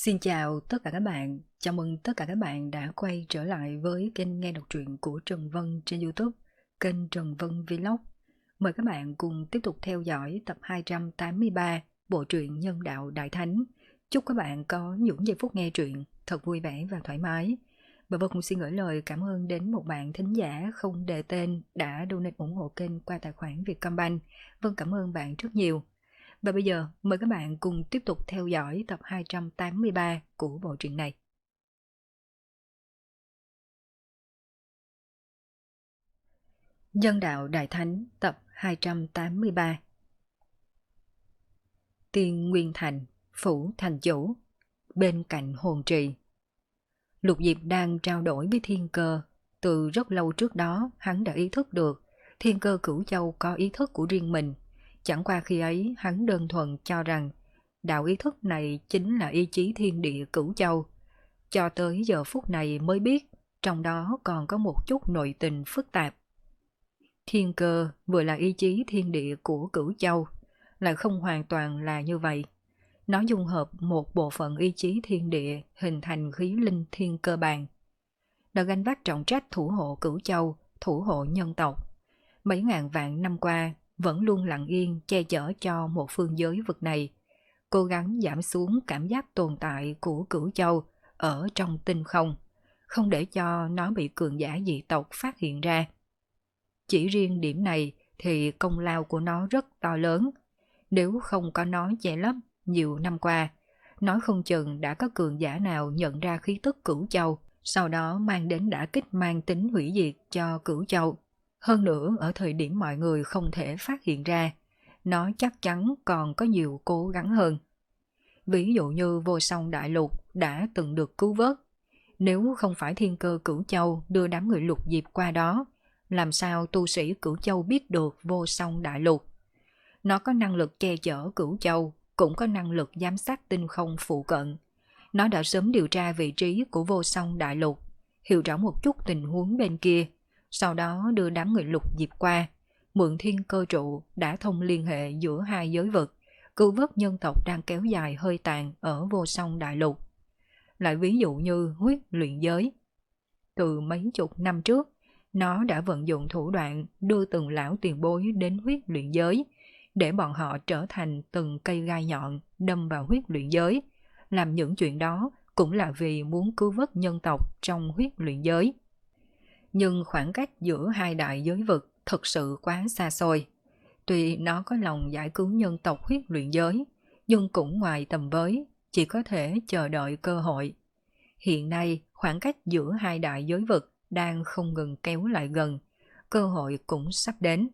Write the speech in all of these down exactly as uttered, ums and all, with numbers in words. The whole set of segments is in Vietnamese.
Xin chào tất cả các bạn, chào mừng tất cả các bạn đã quay trở lại với kênh nghe đọc truyện của Trần Vân trên YouTube, kênh Trần Vân Vlog. Mời các bạn cùng tiếp tục theo dõi tập hai trăm tám mươi ba bộ truyện Nhân Đạo Đại Thánh. Chúc các bạn có những giây phút nghe truyện thật vui vẻ và thoải mái. Và Vân cũng xin gửi lời cảm ơn đến một bạn thính giả không đề tên đã donate ủng hộ kênh qua tài khoản Vietcombank. Vân cảm ơn bạn rất nhiều. Và bây giờ mời các bạn cùng tiếp tục theo dõi tập hai trăm tám mươi ba của bộ truyện này. Nhân Đạo Đại Thánh tập hai trăm tám mươi ba. Tiên Nguyên Thành, Phủ Thành Chủ, bên cạnh hồn trì. Lục Diệp đang trao đổi với Thiên Cơ. Từ rất lâu trước đó hắn đã ý thức được Thiên Cơ Cửu Châu có ý thức của riêng mình. Chẳng qua khi ấy hắn đơn thuần cho rằng đạo ý thức này chính là ý chí thiên địa Cửu Châu. Cho tới giờ phút này mới biết trong đó còn có một chút nội tình phức tạp. Thiên Cơ vừa là ý chí thiên địa của Cửu Châu, lại không hoàn toàn là như vậy. Nó dung hợp một bộ phận ý chí thiên địa hình thành khí linh thiên cơ bản. Nó gánh vác trọng trách thủ hộ Cửu Châu, thủ hộ nhân tộc. Mấy ngàn vạn năm qua vẫn luôn lặng yên che chở cho một phương giới vực này, cố gắng giảm xuống cảm giác tồn tại của Cửu Châu ở trong tinh không, không để cho nó bị cường giả dị tộc phát hiện ra. Chỉ riêng điểm này thì công lao của nó rất to lớn. Nếu không có nó che lấp nhiều năm qua, nói không chừng đã có cường giả nào nhận ra khí tức Cửu Châu, sau đó mang đến đả kích mang tính hủy diệt cho Cửu Châu. Hơn nữa ở thời điểm mọi người không thể phát hiện ra, nó chắc chắn còn có nhiều cố gắng hơn. Ví dụ như Vô Song Đại Lục đã từng được cứu vớt. Nếu không phải Thiên Cơ Cửu Châu đưa đám người Lục Diệp qua đó, làm sao tu sĩ Cửu Châu biết được Vô Song Đại Lục? Nó có năng lực che chở Cửu Châu, cũng có năng lực giám sát tinh không phụ cận. Nó đã sớm điều tra vị trí của Vô Song Đại Lục, hiểu rõ một chút tình huống bên kia, sau đó đưa đám người Lục Diệp qua, mượn thiên cơ trụ đã thông liên hệ giữa hai giới vực, cứu vớt nhân tộc đang kéo dài hơi tàn ở Vô Song Đại Lục. Lại ví dụ như huyết luyện giới. Từ mấy chục năm trước, nó đã vận dụng thủ đoạn đưa từng lão tiền bối đến huyết luyện giới, để bọn họ trở thành từng cây gai nhọn đâm vào huyết luyện giới. Làm những chuyện đó cũng là vì muốn cứu vớt nhân tộc trong huyết luyện giới. Nhưng khoảng cách giữa hai đại giới vực thật sự quá xa xôi. Tuy nó có lòng giải cứu nhân tộc huyết luyện giới, nhưng cũng ngoài tầm với, chỉ có thể chờ đợi cơ hội. Hiện nay, khoảng cách giữa hai đại giới vực đang không ngừng kéo lại gần, cơ hội cũng sắp đến.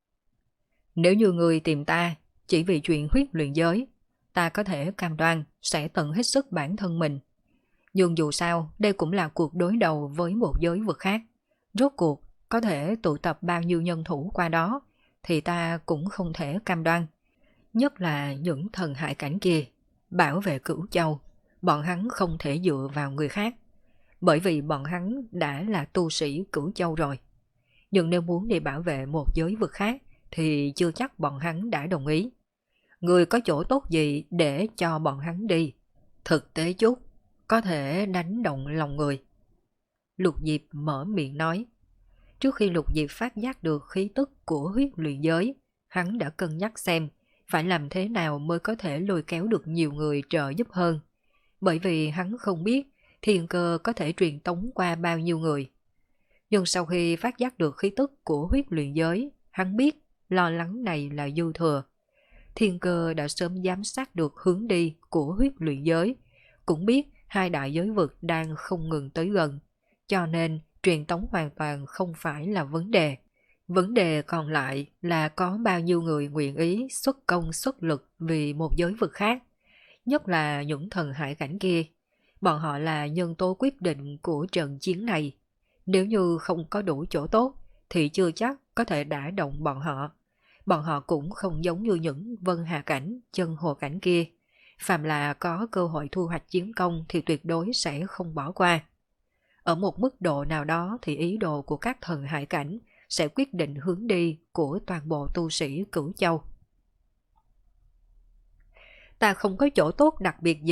Nếu như người tìm ta chỉ vì chuyện huyết luyện giới, ta có thể cam đoan sẽ tận hết sức bản thân mình. Nhưng dù sao, đây cũng là cuộc đối đầu với một giới vực khác. Rốt cuộc, có thể tụ tập bao nhiêu nhân thủ qua đó, thì ta cũng không thể cam đoan. Nhất là những thần hải cảnh kia, bảo vệ Cửu Châu, bọn hắn không thể dựa vào người khác. Bởi vì bọn hắn đã là tu sĩ Cửu Châu rồi. Nhưng nếu muốn đi bảo vệ một giới vực khác, thì chưa chắc bọn hắn đã đồng ý. Người có chỗ tốt gì để cho bọn hắn đi? Thực tế chút, có thể đánh động lòng người. Lục Diệp mở miệng nói. Trước khi Lục Diệp phát giác được khí tức của huyết luyện giới, hắn đã cân nhắc xem phải làm thế nào mới có thể lôi kéo được nhiều người trợ giúp hơn. Bởi vì hắn không biết Thiên Cơ có thể truyền tống qua bao nhiêu người. Nhưng sau khi phát giác được khí tức của huyết luyện giới, hắn biết lo lắng này là dư thừa. Thiên Cơ đã sớm giám sát được hướng đi của huyết luyện giới, cũng biết hai đại giới vực đang không ngừng tới gần, cho nên truyền tống hoàn toàn không phải là vấn đề. Vấn đề còn lại là có bao nhiêu người nguyện ý xuất công xuất lực vì một giới vực khác, nhất là những thần hải cảnh kia. Bọn họ là nhân tố quyết định của trận chiến này. Nếu như không có đủ chỗ tốt thì chưa chắc có thể đả động bọn họ. Bọn họ cũng không giống như những vân hà cảnh, chân hồ cảnh kia. Phàm là có cơ hội thu hoạch chiến công thì tuyệt đối sẽ không bỏ qua. Ở một mức độ nào đó thì ý đồ của các thần hải cảnh sẽ quyết định hướng đi của toàn bộ tu sĩ Cửu Châu. Ta không có chỗ tốt đặc biệt gì,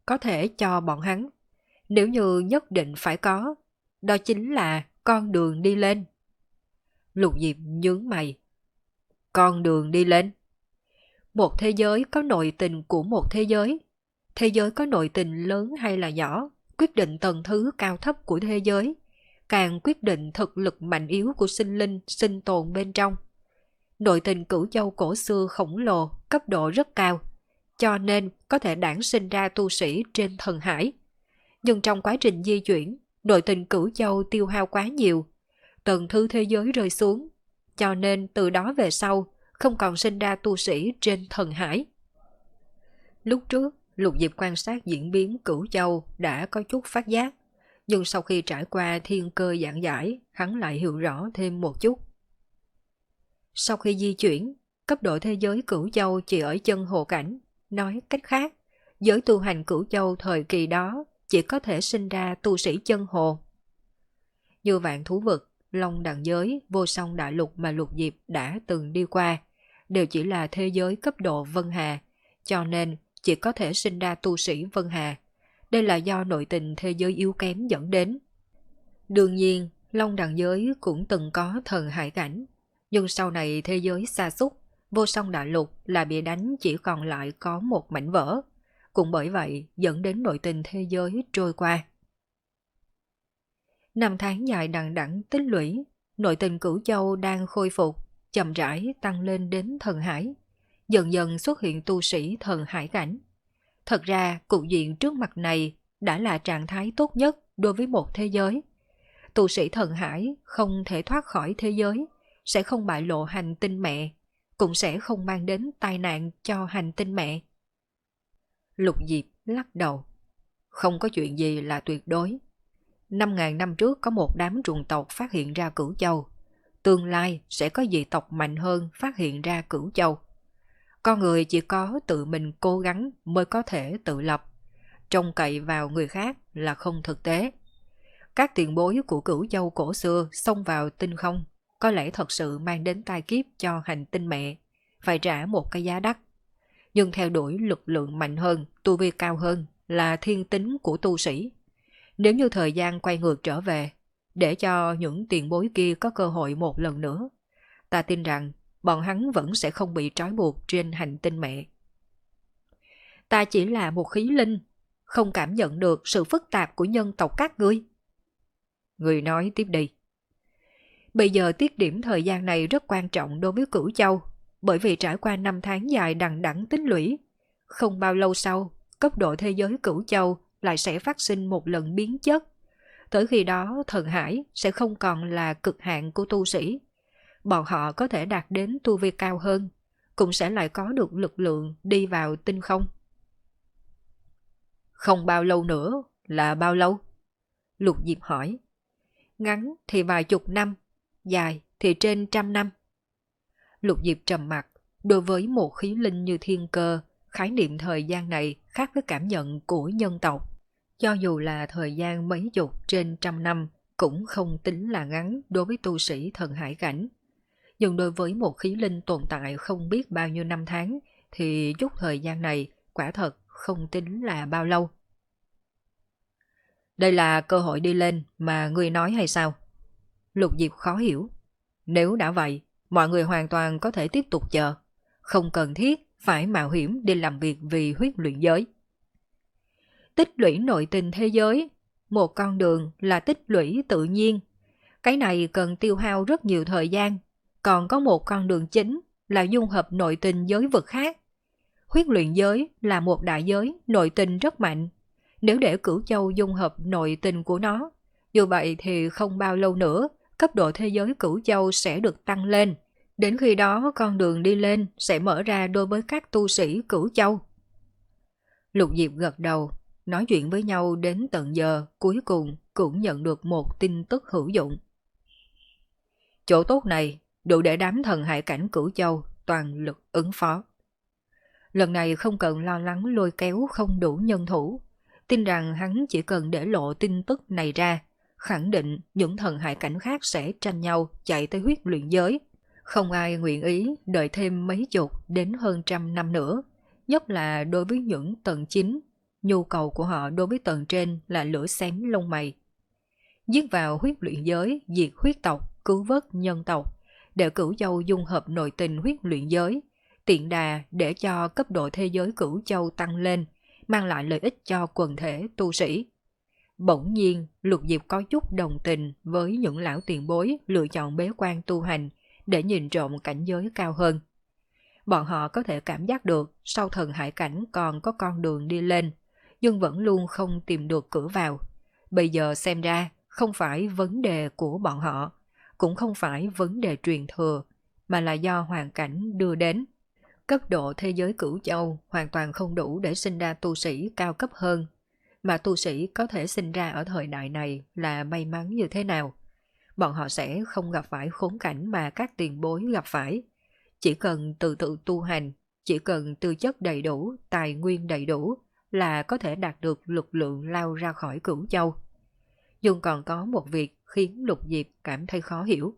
có thể cho bọn hắn. Nếu như nhất định phải có, đó chính là con đường đi lên. Lục Diệp nhướng mày. Con đường đi lên. Một thế giới có nội tình của một thế giới. Thế giới có nội tình lớn hay là nhỏ, quyết định tầng thứ cao thấp của thế giới, càng quyết định thực lực mạnh yếu của sinh linh sinh tồn bên trong. Nội tình Cửu Châu cổ xưa khổng lồ, cấp độ rất cao, cho nên có thể đản sinh ra tu sĩ trên thần hải. Nhưng trong quá trình di chuyển, nội tình Cửu Châu tiêu hao quá nhiều, tầng thứ thế giới rơi xuống, cho nên từ đó về sau không còn sinh ra tu sĩ trên thần hải. Lúc trước, Lục Diệp quan sát diễn biến Cửu Châu đã có chút phát giác, nhưng sau khi trải qua thiên cơ giảng giải, hắn lại hiểu rõ thêm một chút. Sau khi di chuyển, cấp độ thế giới Cửu Châu chỉ ở chân hồ cảnh, nói cách khác, giới tu hành Cửu Châu thời kỳ đó chỉ có thể sinh ra tu sĩ chân hồ. Như Vạn Thú Vực, Long Đằng Giới, Vô Song Đại Lục mà Lục Diệp đã từng đi qua, đều chỉ là thế giới cấp độ Vân Hà, cho nên chỉ có thể sinh ra tu sĩ Vân Hà. Đây là do nội tình thế giới yếu kém dẫn đến. Đương nhiên, Long Đằng Giới cũng từng có thần hải cảnh, nhưng sau này thế giới sa sút, Vô Song Đại Lục là bị đánh chỉ còn lại có một mảnh vỡ, cũng bởi vậy dẫn đến nội tình thế giới trôi qua. Năm tháng dài đằng đẵng tích lũy, nội tình Cửu Châu đang khôi phục, chậm rãi tăng lên đến thần hải. Dần dần xuất hiện tu sĩ thần hải cảnh. Thật ra, cục diện trước mặt này đã là trạng thái tốt nhất đối với một thế giới. Tu sĩ thần hải không thể thoát khỏi thế giới, sẽ không bại lộ hành tinh mẹ, cũng sẽ không mang đến tai nạn cho hành tinh mẹ. Lục Diệp lắc đầu. Không có chuyện gì là tuyệt đối. Năm ngàn năm trước có một đám trùng tộc phát hiện ra Cửu Châu. Tương lai sẽ có dị tộc mạnh hơn phát hiện ra Cửu Châu. Con người chỉ có tự mình cố gắng mới có thể tự lập. Trông cậy vào người khác là không thực tế. Các tiền bối của Cửu Châu cổ xưa xông vào tinh không, có lẽ thật sự mang đến tai kiếp cho hành tinh mẹ, phải trả một cái giá đắt. Nhưng theo đuổi lực lượng mạnh hơn, tu vi cao hơn là thiên tính của tu sĩ. Nếu như thời gian quay ngược trở về, để cho những tiền bối kia có cơ hội một lần nữa, ta tin rằng bọn hắn vẫn sẽ không bị trói buộc trên hành tinh mẹ. Ta chỉ là một khí linh, không cảm nhận được sự phức tạp của nhân tộc các ngươi. Người nói tiếp đi. Bây giờ tiết điểm thời gian này rất quan trọng đối với Cửu Châu, bởi vì trải qua năm tháng dài đằng đẵng tích lũy, không bao lâu sau, cấp độ thế giới Cửu Châu lại sẽ phát sinh một lần biến chất. Tới khi đó, thần hải sẽ không còn là cực hạn của tu sĩ. Bọn họ có thể đạt đến tu vi cao hơn, cũng sẽ lại có được lực lượng đi vào tinh không. Không bao lâu nữa là bao lâu? Lục Diệp hỏi. Ngắn thì vài chục năm, dài thì trên trăm năm. Lục Diệp trầm mặt, đối với một khí linh như thiên cơ, khái niệm thời gian này khác với cảm nhận của nhân tộc. Cho dù là thời gian mấy chục trên trăm năm, cũng không tính là ngắn đối với tu sĩ thần hải cảnh. Nhưng đối với một khí linh tồn tại không biết bao nhiêu năm tháng, thì chút thời gian này quả thật không tính là bao lâu. Đây là cơ hội đi lên mà ngươi nói hay sao? Lục Diệp khó hiểu. Nếu đã vậy, mọi người hoàn toàn có thể tiếp tục chờ, không cần thiết phải mạo hiểm đi làm việc vì huyết luyện giới. Tích lũy nội tình thế giới, một con đường là tích lũy tự nhiên. Cái này cần tiêu hao rất nhiều thời gian, còn có một con đường chính là dung hợp nội tình giới vực khác. Huyết luyện giới là một đại giới nội tình rất mạnh. Nếu để Cửu Châu dung hợp nội tình của nó, như vậy thì không bao lâu nữa, cấp độ thế giới Cửu Châu sẽ được tăng lên. Đến khi đó con đường đi lên sẽ mở ra đối với các tu sĩ Cửu Châu. Lục Diệp gật đầu, nói chuyện với nhau đến tận giờ, cuối cùng cũng nhận được một tin tức hữu dụng. Chỗ tốt này đủ để đám thần hải cảnh Cửu Châu toàn lực ứng phó. Lần này không cần lo lắng lôi kéo không đủ nhân thủ, tin rằng hắn chỉ cần để lộ tin tức này ra, khẳng định những thần hải cảnh khác sẽ tranh nhau chạy tới huyết luyện giới. Không ai nguyện ý đợi thêm mấy chục đến hơn trăm năm nữa, nhất là đối với những tầng chính, nhu cầu của họ đối với tầng trên là lửa xém lông mày. Giết vào huyết luyện giới, diệt huyết tộc, cứu vớt nhân tộc, để Cửu Châu dung hợp nội tình huyết luyện giới, tiện đà để cho cấp độ thế giới Cửu Châu tăng lên, mang lại lợi ích cho quần thể tu sĩ. Bỗng nhiên, Lục Diệp có chút đồng tình với những lão tiền bối lựa chọn bế quan tu hành để nhìn trộm cảnh giới cao hơn. Bọn họ có thể cảm giác được sau thần hải cảnh còn có con đường đi lên, nhưng vẫn luôn không tìm được cửa vào. Bây giờ xem ra không phải vấn đề của bọn họ, cũng không phải vấn đề truyền thừa, mà là do hoàn cảnh đưa đến. Cấp độ thế giới Cửu Châu hoàn toàn không đủ để sinh ra tu sĩ cao cấp hơn, mà tu sĩ có thể sinh ra ở thời đại này là may mắn như thế nào. Bọn họ sẽ không gặp phải khốn cảnh mà các tiền bối gặp phải. Chỉ cần tự tự tu hành, chỉ cần tư chất đầy đủ, tài nguyên đầy đủ là có thể đạt được lực lượng lao ra khỏi Cửu Châu. Nhưng còn có một việc khiến Lục Diệp cảm thấy khó hiểu.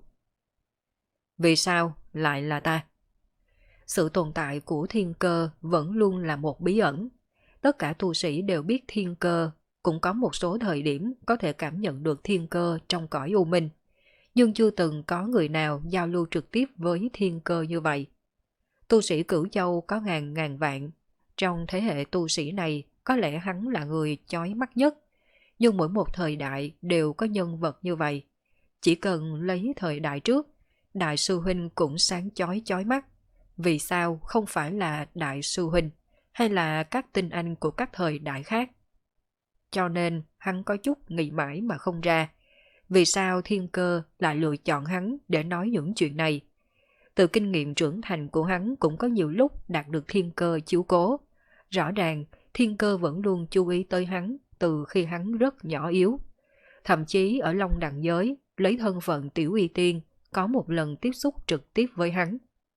Vì sao lại là ta? Sự tồn tại của thiên cơ vẫn luôn là một bí ẩn. Tất cả tu sĩ đều biết thiên cơ, cũng có một số thời điểm có thể cảm nhận được thiên cơ trong cõi u minh. Nhưng chưa từng có người nào giao lưu trực tiếp với thiên cơ như vậy. Tu sĩ Cửu Châu có ngàn ngàn vạn. Trong thế hệ tu sĩ này, có lẽ hắn là người chói mắt nhất. Nhưng mỗi một thời đại đều có nhân vật như vậy. Chỉ cần lấy thời đại trước, Đại sư Huynh cũng sáng chói chói mắt. Vì sao không phải là Đại sư Huynh, hay là các tinh anh của các thời đại khác? Cho nên hắn có chút nghĩ mãi mà không ra. Vì sao thiên cơ lại lựa chọn hắn để nói những chuyện này? Từ kinh nghiệm trưởng thành của hắn cũng có nhiều lúc đạt được thiên cơ chiếu cố. Rõ ràng thiên cơ vẫn luôn chú ý tới hắn từ khi hắn rất nhỏ yếu. Thậm chí ở Long Đằng giới, lấy thân phận tiểu y tiên, có một lần tiếp xúc trực tiếp với hắn.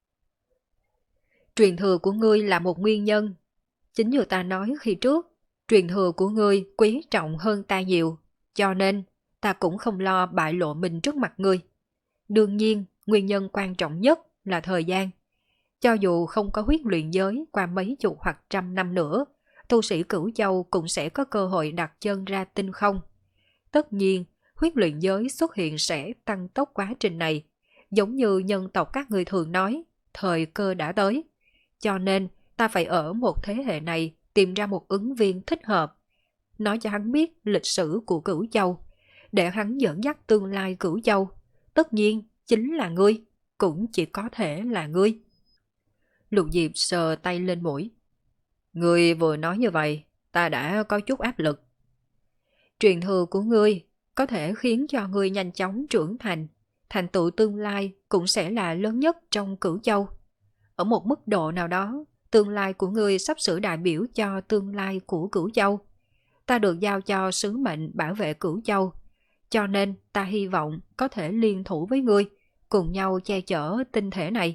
Truyền thừa của ngươi là một nguyên nhân. Chính như ta nói khi trước, truyền thừa của ngươi quý trọng hơn ta nhiều, cho nên ta cũng không lo bại lộ mình trước mặt ngươi. Đương nhiên, nguyên nhân quan trọng nhất là thời gian. Cho dù không có huyết luyện giới qua mấy chục hoặc trăm năm nữa, tu sĩ Cửu Châu cũng sẽ có cơ hội đặt chân ra tinh không. Tất nhiên, huyết luyện giới xuất hiện sẽ tăng tốc quá trình này. Giống như nhân tộc các người thường nói, thời cơ đã tới. Cho nên, ta phải ở một thế hệ này tìm ra một ứng viên thích hợp. Nói cho hắn biết lịch sử của Cửu Châu, để hắn dẫn dắt tương lai Cửu Châu. Tất nhiên, chính là ngươi, cũng chỉ có thể là ngươi. Lục Diệp sờ tay lên mũi. Ngươi vừa nói như vậy, ta đã có chút áp lực. Truyền thừa của ngươi có thể khiến cho ngươi nhanh chóng trưởng thành, thành tựu tương lai cũng sẽ là lớn nhất trong Cửu Châu. Ở một mức độ nào đó, tương lai của ngươi sắp sửa đại biểu cho tương lai của Cửu Châu. Ta được giao cho sứ mệnh bảo vệ Cửu Châu, cho nên ta hy vọng có thể liên thủ với ngươi, cùng nhau che chở tinh thể này.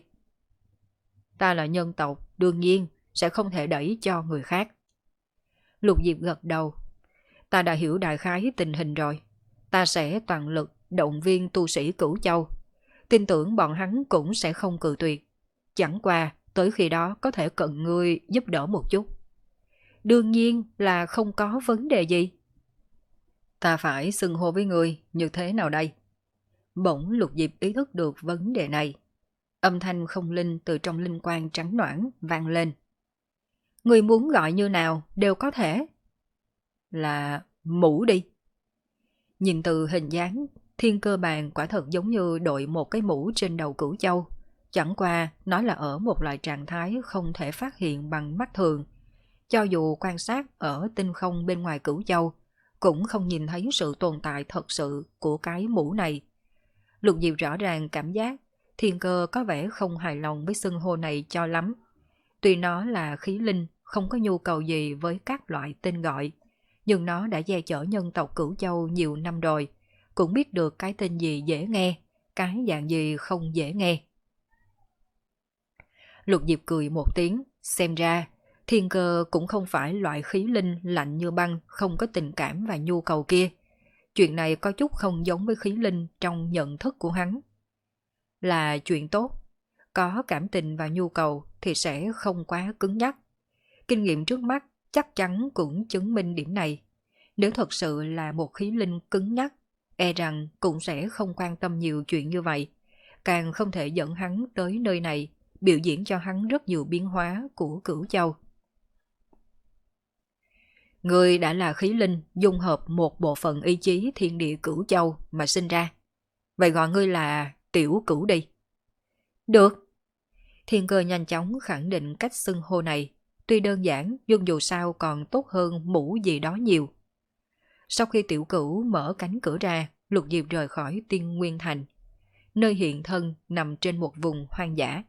Ta là nhân tộc, đương nhiên sẽ không thể đẩy cho người khác. Lục Diệp gật đầu. Ta đã hiểu đại khái tình hình rồi. Ta sẽ toàn lực động viên tu sĩ Cửu Châu. Tin tưởng bọn hắn cũng sẽ không cự tuyệt. Chẳng qua tới khi đó có thể cần ngươi giúp đỡ một chút. Đương nhiên là không có vấn đề gì. Ta phải xưng hô với ngươi như thế nào đây? Bỗng Lục Diệp ý thức được vấn đề này. Âm thanh không linh từ trong linh quang trắng noãn vang lên. Ngươi muốn gọi như nào đều có thể. Là mũ đi. Nhìn từ hình dáng, thiên cơ bàn quả thật giống như đội một cái mũ trên đầu Cửu Châu. Chẳng qua nó là ở một loại trạng thái không thể phát hiện bằng mắt thường. Cho dù quan sát ở tinh không bên ngoài Cửu Châu, cũng không nhìn thấy sự tồn tại thật sự của cái mũ này. Lục Diệp rõ ràng cảm giác thiên cơ có vẻ không hài lòng với xưng hô này cho lắm. Tuy nó là khí linh, không có nhu cầu gì với các loại tên gọi, nhưng nó đã che chở nhân tộc Cửu Châu nhiều năm rồi, cũng biết được cái tên gì dễ nghe, cái dạng gì không dễ nghe. Lục Diệp cười một tiếng, xem ra thiên cơ cũng không phải loại khí linh lạnh như băng, không có tình cảm và nhu cầu kia. Chuyện này có chút không giống với khí linh trong nhận thức của hắn. Là chuyện tốt, có cảm tình và nhu cầu thì sẽ không quá cứng nhắc. Kinh nghiệm trước mắt chắc chắn cũng chứng minh điểm này. Nếu thật sự là một khí linh cứng nhắc, e rằng cũng sẽ không quan tâm nhiều chuyện như vậy, càng không thể dẫn hắn tới nơi này, biểu diễn cho hắn rất nhiều biến hóa của Cửu Châu. Người đã là khí linh dung hợp một bộ phận ý chí thiên địa Cửu Châu mà sinh ra. Vậy gọi ngươi là Tiểu Cửu đi. Được. Thiên Cơ nhanh chóng khẳng định cách xưng hô này, tuy đơn giản nhưng dù sao còn tốt hơn mũ gì đó nhiều. Sau khi Tiểu Cửu mở cánh cửa ra, Lục Diệp rời khỏi Tiên Nguyên Thành, nơi hiện thân nằm trên một vùng hoang dã.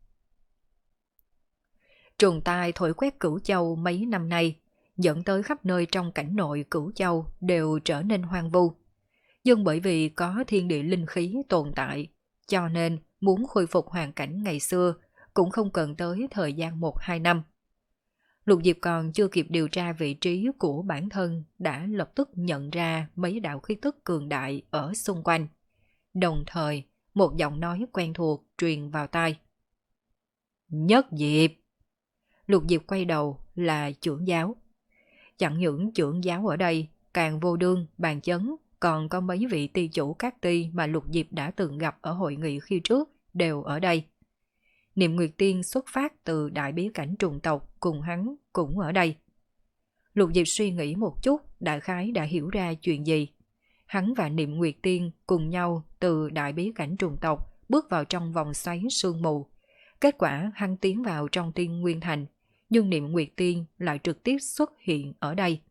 Trùng tai thổi quét Cửu Châu mấy năm nay, dẫn tới khắp nơi trong cảnh nội Cửu Châu đều trở nên hoang vu. Nhưng bởi vì có thiên địa linh khí tồn tại, cho nên muốn khôi phục hoàn cảnh ngày xưa cũng không cần tới thời gian một hai năm. Lục Diệp còn chưa kịp điều tra vị trí của bản thân đã lập tức nhận ra mấy đạo khí tức cường đại ở xung quanh. Đồng thời, một giọng nói quen thuộc truyền vào tai. Nhất Diệp! Lục Diệp quay đầu là trưởng giáo. Chẳng những trưởng giáo ở đây, càng vô đương, bàn chấn, còn có mấy vị ty chủ các ty mà Lục Diệp đã từng gặp ở hội nghị khi trước đều ở đây. Niệm Nguyệt Tiên xuất phát từ đại bí cảnh trùng tộc cùng hắn cũng ở đây. Lục Diệp suy nghĩ một chút, đại khái đã hiểu ra chuyện gì. Hắn và Niệm Nguyệt Tiên cùng nhau từ đại bí cảnh trùng tộc bước vào trong vòng xoáy sương mù. Kết quả hắn tiến vào trong Tiên Nguyên Thành, nhưng Niệm Nguyệt Tiên lại trực tiếp xuất hiện ở đây.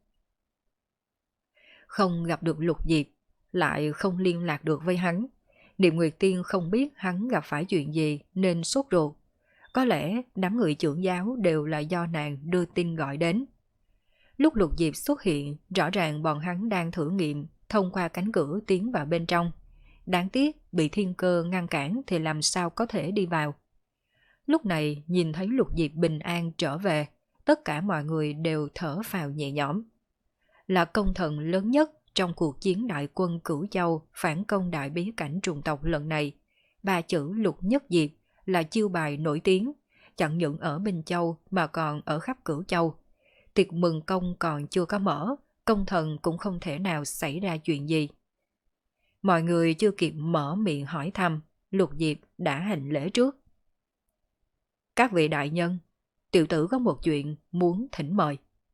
Không gặp được Lục Diệp, lại không liên lạc được với hắn. Niệm Nguyệt Tiên không biết hắn gặp phải chuyện gì nên sốt ruột. Có lẽ đám người trưởng giáo đều là do nàng đưa tin gọi đến. Lúc Lục Diệp xuất hiện, rõ ràng bọn hắn đang thử nghiệm thông qua cánh cửa tiến vào bên trong. Đáng tiếc bị Thiên Cơ ngăn cản thì làm sao có thể đi vào. Lúc này nhìn thấy Lục Diệp bình an trở về, tất cả mọi người đều thở phào nhẹ nhõm. Là công thần lớn nhất trong cuộc chiến đại quân Cửu Châu phản công đại bí cảnh trùng tộc lần này. Ba chữ Lục Nhất Diệp là chiêu bài nổi tiếng, chẳng những ở Bình Châu mà còn ở khắp Cửu Châu. Tiệc mừng công còn chưa có mở, công thần cũng không thể nào xảy ra chuyện gì. Mọi người chưa kịp mở miệng hỏi thăm, Lục Diệp đã hành lễ trước. Các vị đại nhân, tiểu tử có một chuyện muốn thỉnh mời.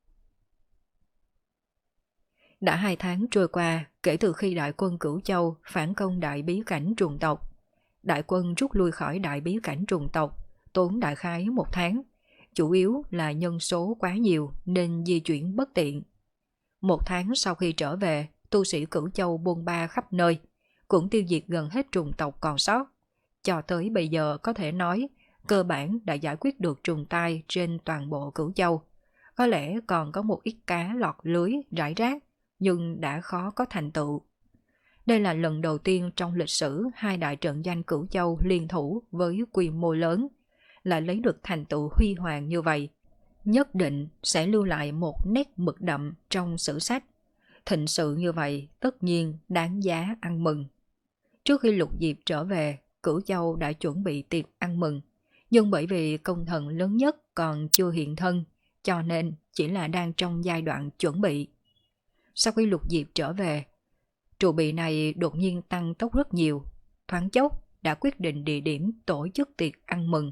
Đã hai tháng trôi qua kể từ khi đại quân Cửu Châu phản công đại bí cảnh trùng tộc. Đại quân rút lui khỏi đại bí cảnh trùng tộc, tốn đại khái một tháng. Chủ yếu là nhân số quá nhiều nên di chuyển bất tiện. Một tháng sau khi trở về, tu sĩ Cửu Châu bôn ba khắp nơi, cũng tiêu diệt gần hết trùng tộc còn sót. Cho tới bây giờ có thể nói, cơ bản đã giải quyết được trùng tai trên toàn bộ Cửu Châu. Có lẽ còn có một ít cá lọt lưới rải rác, nhưng đã khó có thành tựu. Đây là lần đầu tiên trong lịch sử hai đại trận doanh Cửu Châu liên thủ với quy mô lớn, lại lấy được thành tựu huy hoàng như vậy. Nhất định sẽ lưu lại một nét mực đậm trong sử sách. Thịnh sự như vậy tất nhiên đáng giá ăn mừng. Trước khi Lục Diệp trở về, Cửu Châu đã chuẩn bị tiệc ăn mừng, nhưng bởi vì công thần lớn nhất còn chưa hiện thân, cho nên chỉ là đang trong giai đoạn chuẩn bị. Sau khi Lục Diệp trở về, trụ bị này đột nhiên tăng tốc rất nhiều, thoáng chốc đã quyết định địa điểm tổ chức tiệc ăn mừng.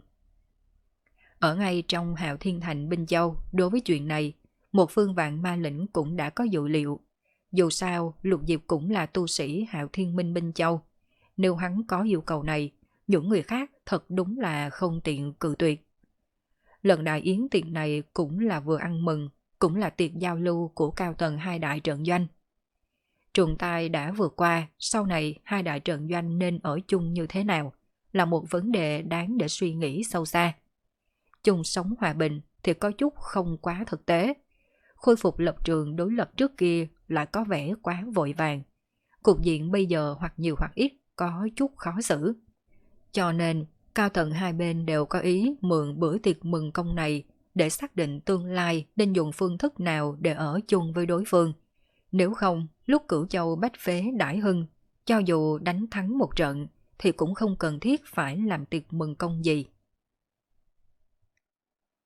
Ở ngay trong Hạo Thiên Thành Binh Châu, đối với chuyện này, một phương vạn ma lĩnh cũng đã có dự liệu. Dù sao, Lục Diệp cũng là tu sĩ Hạo Thiên Minh Binh Châu. Nếu hắn có yêu cầu này, những người khác thật đúng là không tiện cự tuyệt. Lần đại yến tiệc này cũng là vừa ăn mừng, cũng là tiệc giao lưu của cao tầng hai đại trận doanh. Trùng tai đã vượt qua, sau này hai đại trận doanh nên ở chung như thế nào là một vấn đề đáng để suy nghĩ sâu xa. Chung sống hòa bình thì có chút không quá thực tế. Khôi phục lập trường đối lập trước kia lại có vẻ quá vội vàng. Cục diện bây giờ hoặc nhiều hoặc ít có chút khó xử. Cho nên, cao tầng hai bên đều có ý mượn bữa tiệc mừng công này để xác định tương lai nên dùng phương thức nào để ở chung với đối phương. Nếu không, lúc Cửu Châu bách phế đãi hưng, cho dù đánh thắng một trận thì cũng không cần thiết phải làm tiệc mừng công gì.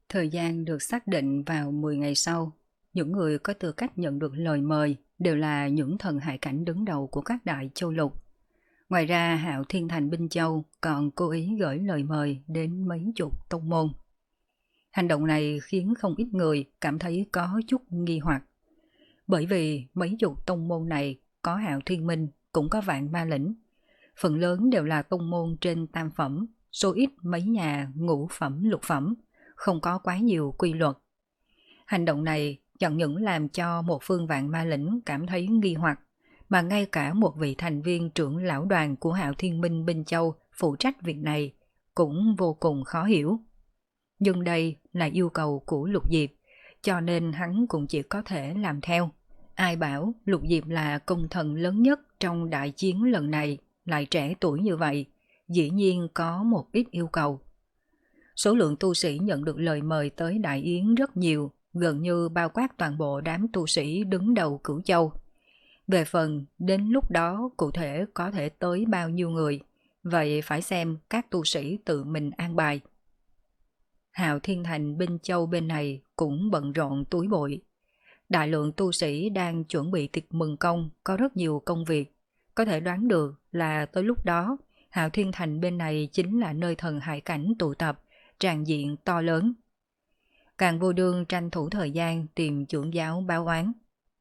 Thời gian được xác định vào mười ngày sau. Những người có tư cách nhận được lời mời đều là những thần hải cảnh đứng đầu của các đại châu lục. Ngoài ra Hạo Thiên Thành Binh Châu còn cố ý gửi lời mời đến mấy chục tông môn. Hành động này khiến không ít người cảm thấy có chút nghi hoặc. Bởi vì mấy chục tông môn này có Hạo Thiên Minh cũng có Vạn Ma Lĩnh. Phần lớn đều là tông môn trên tam phẩm, số ít mấy nhà ngũ phẩm lục phẩm, không có quá nhiều quy luật. Hành động này chẳng những làm cho một phương Vạn Ma Lĩnh cảm thấy nghi hoặc, mà ngay cả một vị thành viên trưởng lão đoàn của Hạo Thiên Minh Binh Châu phụ trách việc này cũng vô cùng khó hiểu. Nhưng đây là yêu cầu của Lục Diệp, cho nên hắn cũng chỉ có thể làm theo. Ai bảo Lục Diệp là công thần lớn nhất trong đại chiến lần này, lại trẻ tuổi như vậy, dĩ nhiên có một ít yêu cầu. Số lượng tu sĩ nhận được lời mời tới Đại Yến rất nhiều, gần như bao quát toàn bộ đám tu sĩ đứng đầu Cửu Châu. Về phần đến lúc đó cụ thể có thể tới bao nhiêu người, vậy phải xem các tu sĩ tự mình an bài. Hạo Thiên Thành Binh Châu bên này cũng bận rộn túi bụi. Đại lượng tu sĩ đang chuẩn bị tiệc mừng công, có rất nhiều công việc. Có thể đoán được là tới lúc đó, Hạo Thiên Thành bên này chính là nơi thần hải cảnh tụ tập, tràn diện to lớn. Càng Vô Đương tranh thủ thời gian tìm trưởng giáo báo oán.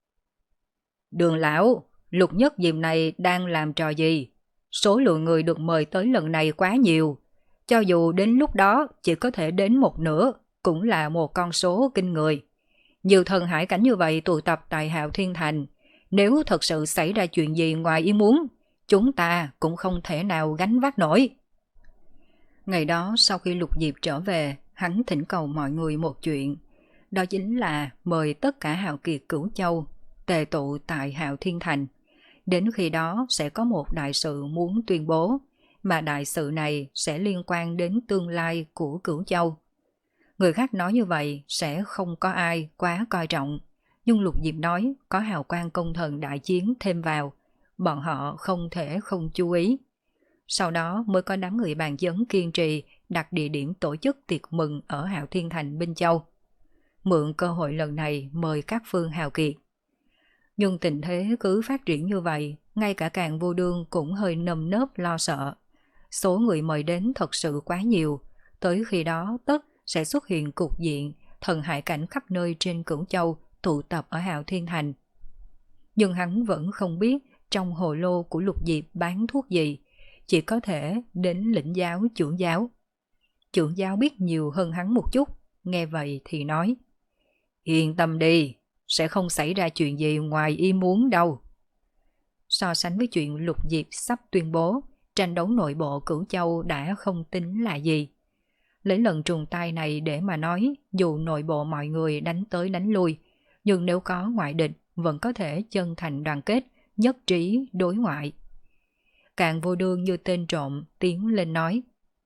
Đường lão, Lục Nhất Diệp này đang làm trò gì? Số lượng người được mời tới lần này quá nhiều. Cho dù đến lúc đó chỉ có thể đến một nửa, cũng là một con số kinh người. Nhiều thần hải cảnh như vậy tụ tập tại Hạo Thiên Thành. Nếu thật sự xảy ra chuyện gì ngoài ý muốn, chúng ta cũng không thể nào gánh vác nổi. Ngày đó sau khi Lục Diệp trở về, hắn thỉnh cầu mọi người một chuyện. Đó chính là mời tất cả hào kiệt Cửu Châu tề tụ tại Hạo Thiên Thành. Đến khi đó sẽ có một đại sự muốn tuyên bố, mà đại sự này sẽ liên quan đến tương lai của Cửu Châu. Người khác nói như vậy sẽ không có ai quá coi trọng, nhưng Lục Diệp nói có hào quang công thần đại chiến thêm vào, bọn họ không thể không chú ý. Sau đó mới có đám người bàn vấn kiên trì đặt địa điểm tổ chức tiệc mừng ở Hạo Thiên Thành Binh Châu. Mượn cơ hội lần này mời các phương hào kiệt. Nhưng tình thế cứ phát triển như vậy, ngay cả Càng Vô Đương cũng hơi nơm nớp lo sợ. Số người mời đến thật sự quá nhiều, tới khi đó tất sẽ xuất hiện cục diện thần hải cảnh khắp nơi trên Cửu Châu tụ tập ở Hạo Thiên Thành. Nhưng hắn vẫn không biết trong hồ lô của Lục Diệp bán thuốc gì, chỉ có thể đến lĩnh giáo trưởng giáo. Trưởng giáo biết nhiều hơn hắn một chút, nghe vậy thì nói: Yên tâm đi, sẽ không xảy ra chuyện gì ngoài ý muốn đâu. So sánh với chuyện Lục Diệp sắp tuyên bố, tranh đấu nội bộ Cửu Châu đã không tính là gì. Lấy lần trùng tai này để mà nói, dù nội bộ mọi người đánh tới đánh lui, nhưng nếu có ngoại địch vẫn có thể chân thành đoàn kết, nhất trí đối ngoại. Càng Vô Đương như tên trộm tiến lên nói: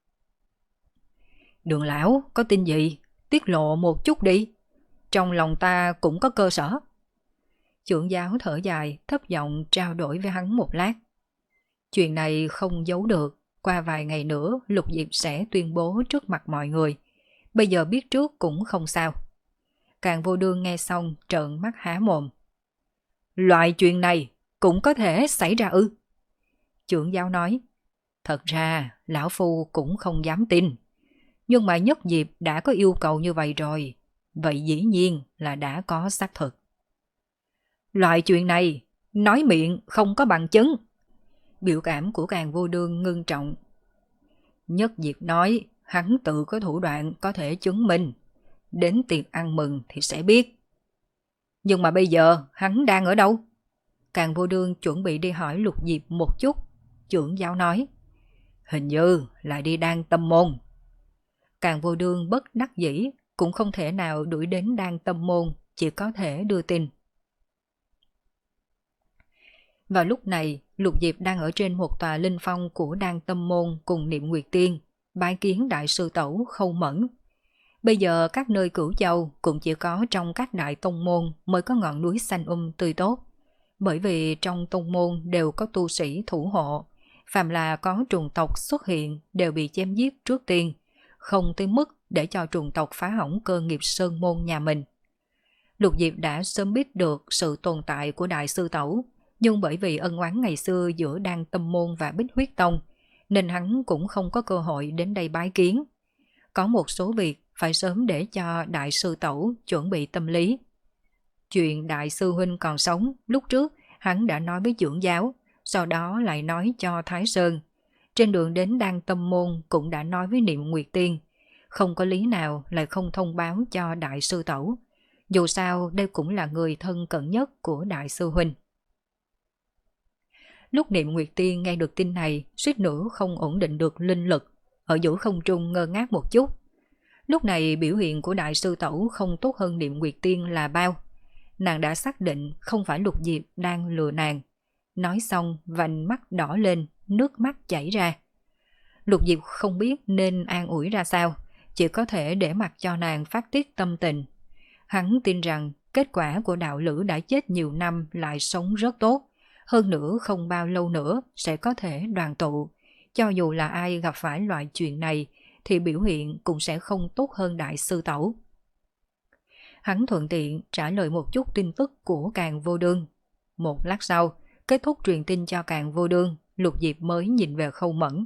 Đường lão, có tin gì? Tiết lộ một chút đi. Trong lòng ta cũng có cơ sở. Trưởng giáo thở dài, thấp giọng trao đổi với hắn một lát. Chuyện này không giấu được, qua vài ngày nữa Lục Diệp sẽ tuyên bố trước mặt mọi người. Bây giờ biết trước cũng không sao. Càng Vô Đương nghe xong trợn mắt há mồm. Loại chuyện này cũng có thể xảy ra ư? Trưởng giáo nói: Thật ra lão phu cũng không dám tin. Nhưng mà Nhất Diệp đã có yêu cầu như vậy rồi, vậy dĩ nhiên là đã có xác thực. Loại chuyện này nói miệng không có bằng chứng. Biểu cảm của Càng Vô Đương ngưng trọng. Nhất Diệp nói hắn tự có thủ đoạn có thể chứng minh. Đến tiệc ăn mừng thì sẽ biết. Nhưng mà bây giờ hắn đang ở đâu? Càng Vô Đương chuẩn bị đi hỏi Lục Diệp một chút. Trưởng giáo nói: Hình như là đi Đan Tâm Môn. Càng Vô Đương bất đắc dĩ, cũng không thể nào đuổi đến Đan Tâm Môn, chỉ có thể đưa tin. Vào lúc này, Lục Diệp đang ở trên một tòa linh phong của Đan Tâm Môn cùng Niệm Nguyệt Tiên, bái kiến đại sư tẩu Khâu Mẫn. Bây giờ các nơi Cửu Châu cũng chỉ có trong các đại tông môn mới có ngọn núi xanh um tươi tốt. Bởi vì trong tông môn đều có tu sĩ thủ hộ, phàm là có trùng tộc xuất hiện đều bị chém giết trước tiên, không tới mức để cho trùng tộc phá hỏng cơ nghiệp sơn môn nhà mình. Lục Diệp đã sớm biết được sự tồn tại của Đại Sư Tẩu, nhưng bởi vì ân oán ngày xưa giữa Đan Tâm Môn và Bích Huyết Tông, nên hắn cũng không có cơ hội đến đây bái kiến. Có một số việc phải sớm để cho Đại Sư Tẩu chuẩn bị tâm lý. Chuyện Đại Sư Huynh còn sống, lúc trước hắn đã nói với trưởng giáo, sau đó lại nói cho Thái Sơn. Trên đường đến Đan Tâm Môn cũng đã nói với Niệm Nguyệt Tiên, không có lý nào lại không thông báo cho Đại Sư Tẩu. Dù sao đây cũng là người thân cận nhất của Đại Sư Huynh. Lúc Niệm Nguyệt Tiên nghe được tin này, suýt nữa không ổn định được linh lực, ở giữa không trung ngơ ngác một chút. Lúc này biểu hiện của Đại Sư Tẩu không tốt hơn Niệm Nguyệt Tiên là bao. Nàng đã xác định không phải Lục Diệp đang lừa nàng. Nói xong vành mắt đỏ lên, nước mắt chảy ra. Lục Diệp không biết nên an ủi ra sao, chỉ có thể để mặc cho nàng phát tiết tâm tình. Hắn tin rằng kết quả của đạo lữ đã chết nhiều năm lại sống rất tốt, hơn nữa không bao lâu nữa sẽ có thể đoàn tụ. Cho dù là ai gặp phải loại chuyện này thì biểu hiện cũng sẽ không tốt hơn Đại Sư Tẩu. Hắn thuận tiện trả lời một chút tin tức của Càn Vô Đương. Một lát sau, kết thúc truyền tin cho Càn Vô Đương, Lục Diệp mới nhìn về Khâu Mẫn.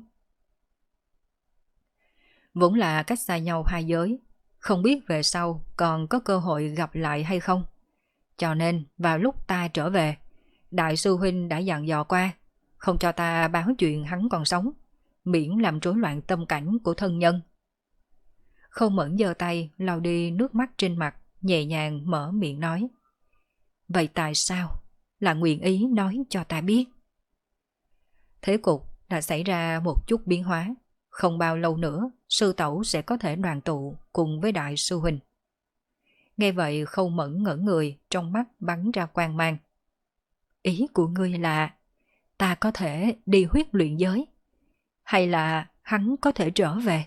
Vốn là cách xa nhau hai giới, không biết về sau còn có cơ hội gặp lại hay không. Cho nên vào lúc ta trở về, Đại Sư Huynh đã dặn dò qua, không cho ta báo chuyện hắn còn sống, miễn làm rối loạn tâm cảnh của thân nhân. Khâu Mẫn giơ tay lau đi nước mắt trên mặt, nhẹ nhàng mở miệng nói. Vậy tại sao? Là nguyện ý nói cho ta biết. Thế cục đã xảy ra một chút biến hóa. Không bao lâu nữa, sư tẩu sẽ có thể đoàn tụ cùng với Đại Sư Huynh. Nghe vậy Khâu Mẫn ngỡ người, trong mắt bắn ra quang mang. Ý của ngươi là ta có thể đi huyết luyện giới? Hay là hắn có thể trở về?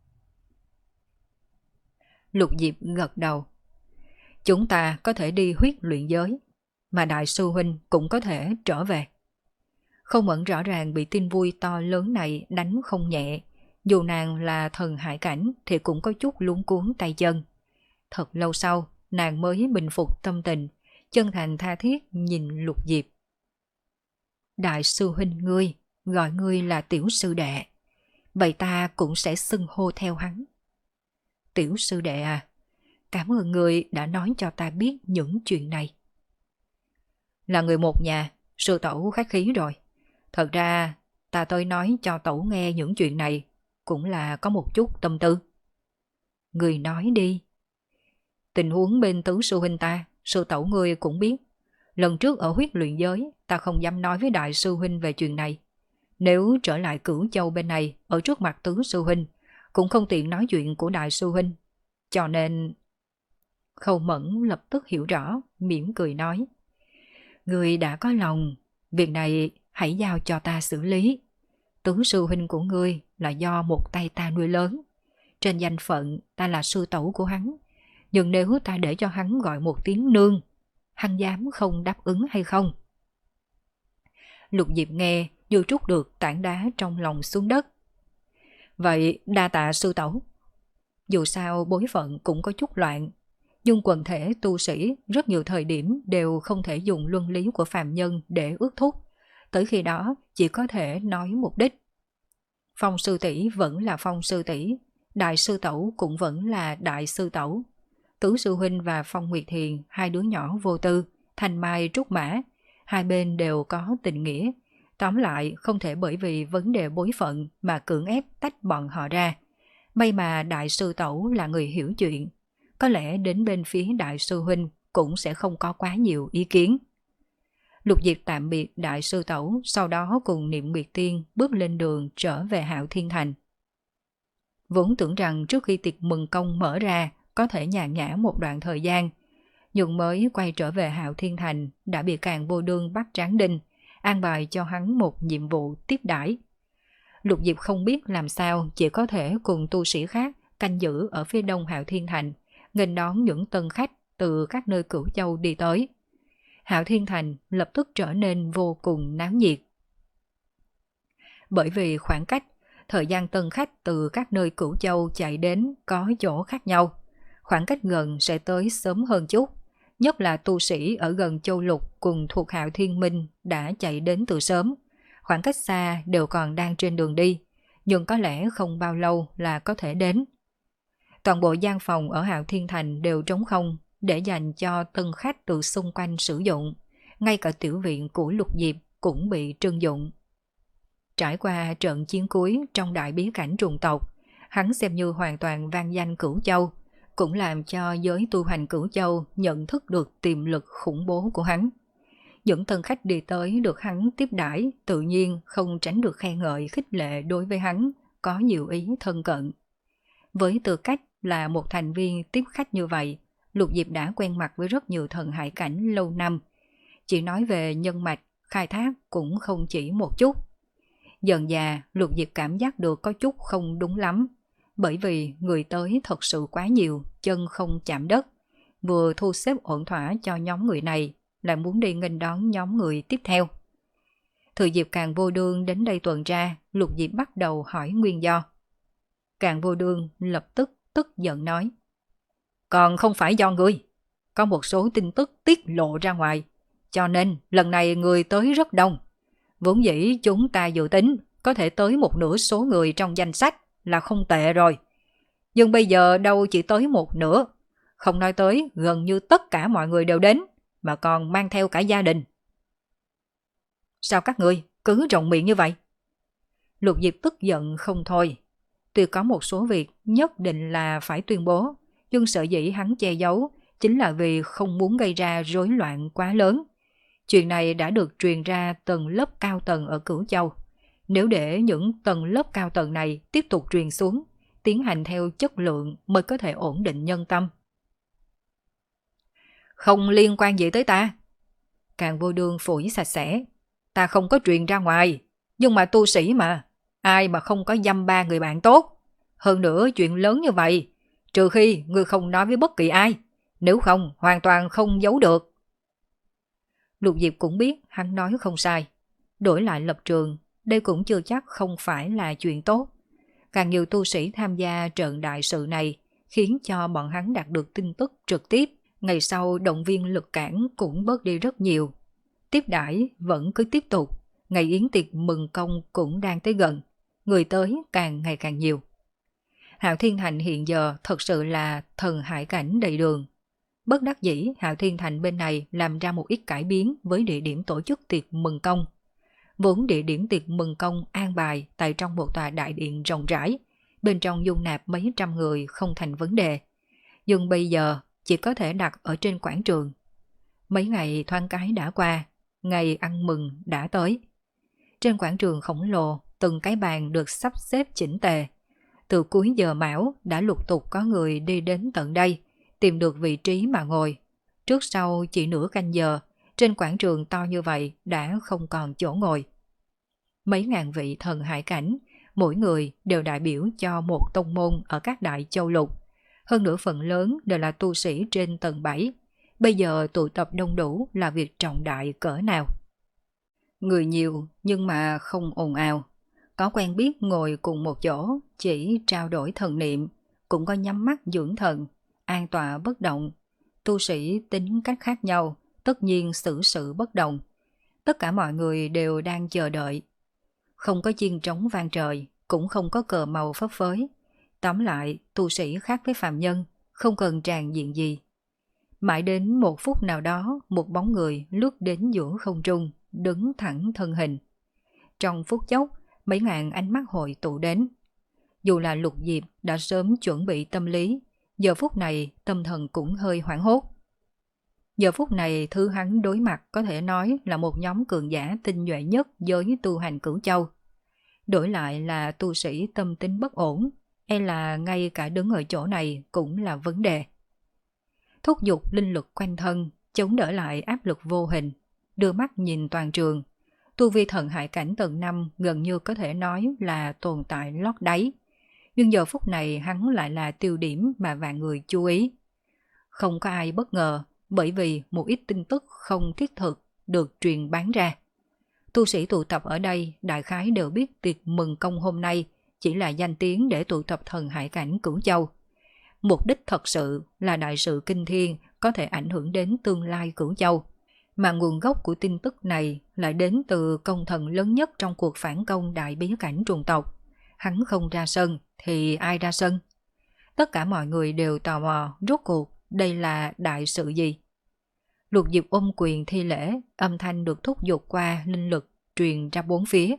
Lục Diệp gật đầu. Chúng ta có thể đi huyết luyện giới, mà Đại Sư Huynh cũng có thể trở về. Khâu Mẫn rõ ràng bị tin vui to lớn này đánh không nhẹ. Dù nàng là thần hải cảnh thì cũng có chút luống cuống tay chân. Thật lâu sau, nàng mới bình phục tâm tình, chân thành tha thiết nhìn Lục Diệp. Đại Sư Huynh ngươi, gọi ngươi là tiểu sư đệ. Vậy ta cũng sẽ xưng hô theo hắn. Tiểu sư đệ à, cảm ơn ngươi đã nói cho ta biết những chuyện này. Là người một nhà, sư tẩu khách khí rồi. Thật ra, ta tới nói cho tẩu nghe những chuyện này cũng là có một chút tâm tư. Người nói đi. Tình huống bên tứ sư huynh ta, sư tẩu ngươi cũng biết. Lần trước ở huyết luyện giới, ta không dám nói với Đại Sư Huynh về chuyện này. Nếu trở lại Cửu Châu bên này, ở trước mặt tứ sư huynh, cũng không tiện nói chuyện của Đại Sư Huynh. Cho nên... Khâu Mẫn lập tức hiểu rõ, mỉm cười nói. Ngươi đã có lòng, việc này hãy giao cho ta xử lý. Tứ sư huynh của ngươi là do một tay ta nuôi lớn. Trên danh phận ta là sư tẩu của hắn. Nhưng nếu ta để cho hắn gọi một tiếng nương, hắn dám không đáp ứng hay không? Lục Diệp nghe như trút được tảng đá trong lòng xuống đất. Vậy đa tạ sư tẩu. Dù sao bối phận cũng có chút loạn, nhưng quần thể tu sĩ rất nhiều thời điểm đều không thể dùng luân lý của phàm nhân để ước thúc. Tới khi đó chỉ có thể nói mục đích. Phong sư tỷ vẫn là Phong sư tỷ, Đại sư tẩu cũng vẫn là Đại sư tẩu. Tứ sư huynh và Phong Nguyệt Thiền, hai đứa nhỏ vô tư, Thanh Mai Trúc Mã, hai bên đều có tình nghĩa. Tóm lại không thể bởi vì vấn đề bối phận mà cưỡng ép tách bọn họ ra. May mà Đại sư tẩu là người hiểu chuyện, có lẽ đến bên phía Đại sư huynh cũng sẽ không có quá nhiều ý kiến. Lục Diệp tạm biệt Đại sư tẩu, sau đó cùng Niệm Nguyệt Tiên bước lên đường trở về Hạo Thiên Thành. Vốn tưởng rằng trước khi tiệc mừng công mở ra có thể nhàn nhã một đoạn thời gian, nhưng mới quay trở về Hạo Thiên Thành đã bị Càn Vô Đương bắt tráng đinh, an bài cho hắn một nhiệm vụ tiếp đãi. Lục Diệp không biết làm sao, chỉ có thể cùng tu sĩ khác canh giữ ở phía đông Hạo Thiên Thành, nghênh đón những tân khách từ các nơi Cửu Châu đi tới. Hạo Thiên Thành lập tức trở nên vô cùng náo nhiệt. Bởi vì khoảng cách, Thời gian tân khách từ các nơi Cửu Châu chạy đến có chỗ khác nhau. Khoảng cách gần sẽ tới sớm hơn chút. Nhất là tu sĩ ở gần Châu Lục cùng thuộc Hạo Thiên Minh đã chạy đến từ sớm. Khoảng cách xa đều còn đang trên đường đi, nhưng có lẽ không bao lâu là có thể đến. Toàn bộ gian phòng ở Hạo Thiên Thành đều trống không để dành cho tân khách từ xung quanh sử dụng. Ngay cả tiểu viện của Lục Diệp cũng bị trưng dụng. Trải qua trận chiến cuối trong đại bí cảnh trùng tộc, hắn xem như hoàn toàn vang danh Cửu Châu, cũng làm cho giới tu hành Cửu Châu nhận thức được tiềm lực khủng bố của hắn. Những tân khách đi tới được hắn tiếp đãi tự nhiên không tránh được khen ngợi khích lệ đối với hắn, có nhiều ý thân cận. Với tư cách là một thành viên tiếp khách như vậy, Lục Diệp đã quen mặt với rất nhiều thần hải cảnh lâu năm. Chỉ nói về nhân mạch, khai thác cũng không chỉ một chút. Dần dà, Lục Diệp cảm giác được có chút không đúng lắm, bởi vì người tới thật sự quá nhiều, chân không chạm đất. Vừa thu xếp ổn thỏa cho nhóm người này, lại muốn đi nghênh đón nhóm người tiếp theo. Thời Diệp Càng Vô Đương đến đây tuần tra, Lục Diệp bắt đầu hỏi nguyên do. Càng Vô Đương lập tức tức giận nói: còn không phải do ngươi, có một số tin tức tiết lộ ra ngoài, cho nên lần này người tới rất đông. Vốn dĩ chúng ta dự tính có thể tới một nửa số người trong danh sách là không tệ rồi. Nhưng bây giờ đâu chỉ tới một nửa, không nói tới gần như tất cả mọi người đều đến, mà còn mang theo cả gia đình. Sao các ngươi cứ rộng miệng như vậy? Lục Diệp tức giận không thôi. Tuy có một số việc nhất định là phải tuyên bố, nhưng sở dĩ hắn che giấu chính là vì không muốn gây ra rối loạn quá lớn. Chuyện này đã được truyền ra tầng lớp cao tầng ở Cửu Châu. Nếu để những tầng lớp cao tầng này tiếp tục truyền xuống, tiến hành theo chất lượng mới có thể ổn định nhân tâm. Không liên quan gì tới ta. Càng Vô Đương phủi sạch sẽ. Ta không có truyền ra ngoài, nhưng mà tu sĩ mà, ai mà không có dăm ba người bạn tốt. Hơn nữa chuyện lớn như vậy, trừ khi ngươi không nói với bất kỳ ai, nếu không hoàn toàn không giấu được. Lục Diệp cũng biết hắn nói không sai. Đổi lại lập trường, đây cũng chưa chắc không phải là chuyện tốt. Càng nhiều tu sĩ tham gia trận đại sự này khiến cho bọn hắn đạt được tin tức trực tiếp. Ngày sau động viên lực cản cũng bớt đi rất nhiều. Tiếp đãi vẫn cứ tiếp tục. Ngày yến tiệc mừng công cũng đang tới gần. Người tới càng ngày càng nhiều. Hạo Thiên Thành hiện giờ thật sự là thần hải cảnh đầy đường. Bất đắc dĩ, Hạo Thiên Thành bên này làm ra một ít cải biến với địa điểm tổ chức tiệc mừng công. Vốn địa điểm tiệc mừng công an bài tại trong một tòa đại điện rộng rãi, bên trong dung nạp mấy trăm người không thành vấn đề. Nhưng bây giờ chỉ có thể đặt ở trên quảng trường. Mấy ngày thoáng cái đã qua, ngày ăn mừng đã tới. Trên quảng trường khổng lồ, từng cái bàn được sắp xếp chỉnh tề. Từ cuối giờ mão đã lục tục có người đi đến tận đây, tìm được vị trí mà ngồi. Trước sau chỉ nửa canh giờ, trên quảng trường to như vậy đã không còn chỗ ngồi. Mấy ngàn vị thần hải cảnh, mỗi người đều đại biểu cho một tông môn ở các đại châu lục. Hơn nữa phần lớn đều là tu sĩ trên tầng bảy. Bây giờ tụ tập đông đủ là việc trọng đại cỡ nào. Người nhiều nhưng mà không ồn ào. Có quen biết ngồi cùng một chỗ, chỉ trao đổi thần niệm, cũng có nhắm mắt dưỡng thần, an tọa bất động. Tu sĩ tính cách khác nhau, tất nhiên xử sự bất đồng. Tất cả mọi người đều đang chờ đợi. Không có chiên trống vang trời, cũng không có cờ màu phấp phới. Tóm lại, tu sĩ khác với phàm nhân, không cần tràn diện gì. Mãi đến một phút nào đó, một bóng người lướt đến giữa không trung, đứng thẳng thân hình. Trong phút chốc, mấy ngàn ánh mắt hội tụ đến. Dù là Lục Diệp đã sớm chuẩn bị tâm lý, giờ phút này tâm thần cũng hơi hoảng hốt. Giờ phút này thứ hắn đối mặt có thể nói là một nhóm cường giả tinh nhuệ nhất giới tu hành Cửu Châu. Đổi lại là tu sĩ tâm tính bất ổn, e là ngay cả đứng ở chỗ này cũng là vấn đề. Thúc giục linh lực quanh thân, chống đỡ lại áp lực vô hình, đưa mắt nhìn toàn trường. Tu vi thần hải cảnh tầng năm gần như có thể nói là tồn tại lót đáy. Nhưng giờ phút này hắn lại là tiêu điểm mà vạn người chú ý. Không có ai bất ngờ, bởi vì một ít tin tức không thiết thực được truyền bán ra. Tu sĩ tụ tập ở đây đại khái đều biết tiệc mừng công hôm nay chỉ là danh tiếng để tụ tập thần hải cảnh Cửu Châu. Mục đích thật sự là đại sự kinh thiên có thể ảnh hưởng đến tương lai Cửu Châu. Mà nguồn gốc của tin tức này lại đến từ công thần lớn nhất trong cuộc phản công đại bí cảnh trùng tộc. Hắn không ra sân thì ai ra sân? Tất cả mọi người đều tò mò rốt cuộc đây là đại sự gì. Lục Diệp ôm quyền thi lễ, âm thanh được thúc giục qua linh lực truyền ra bốn phía.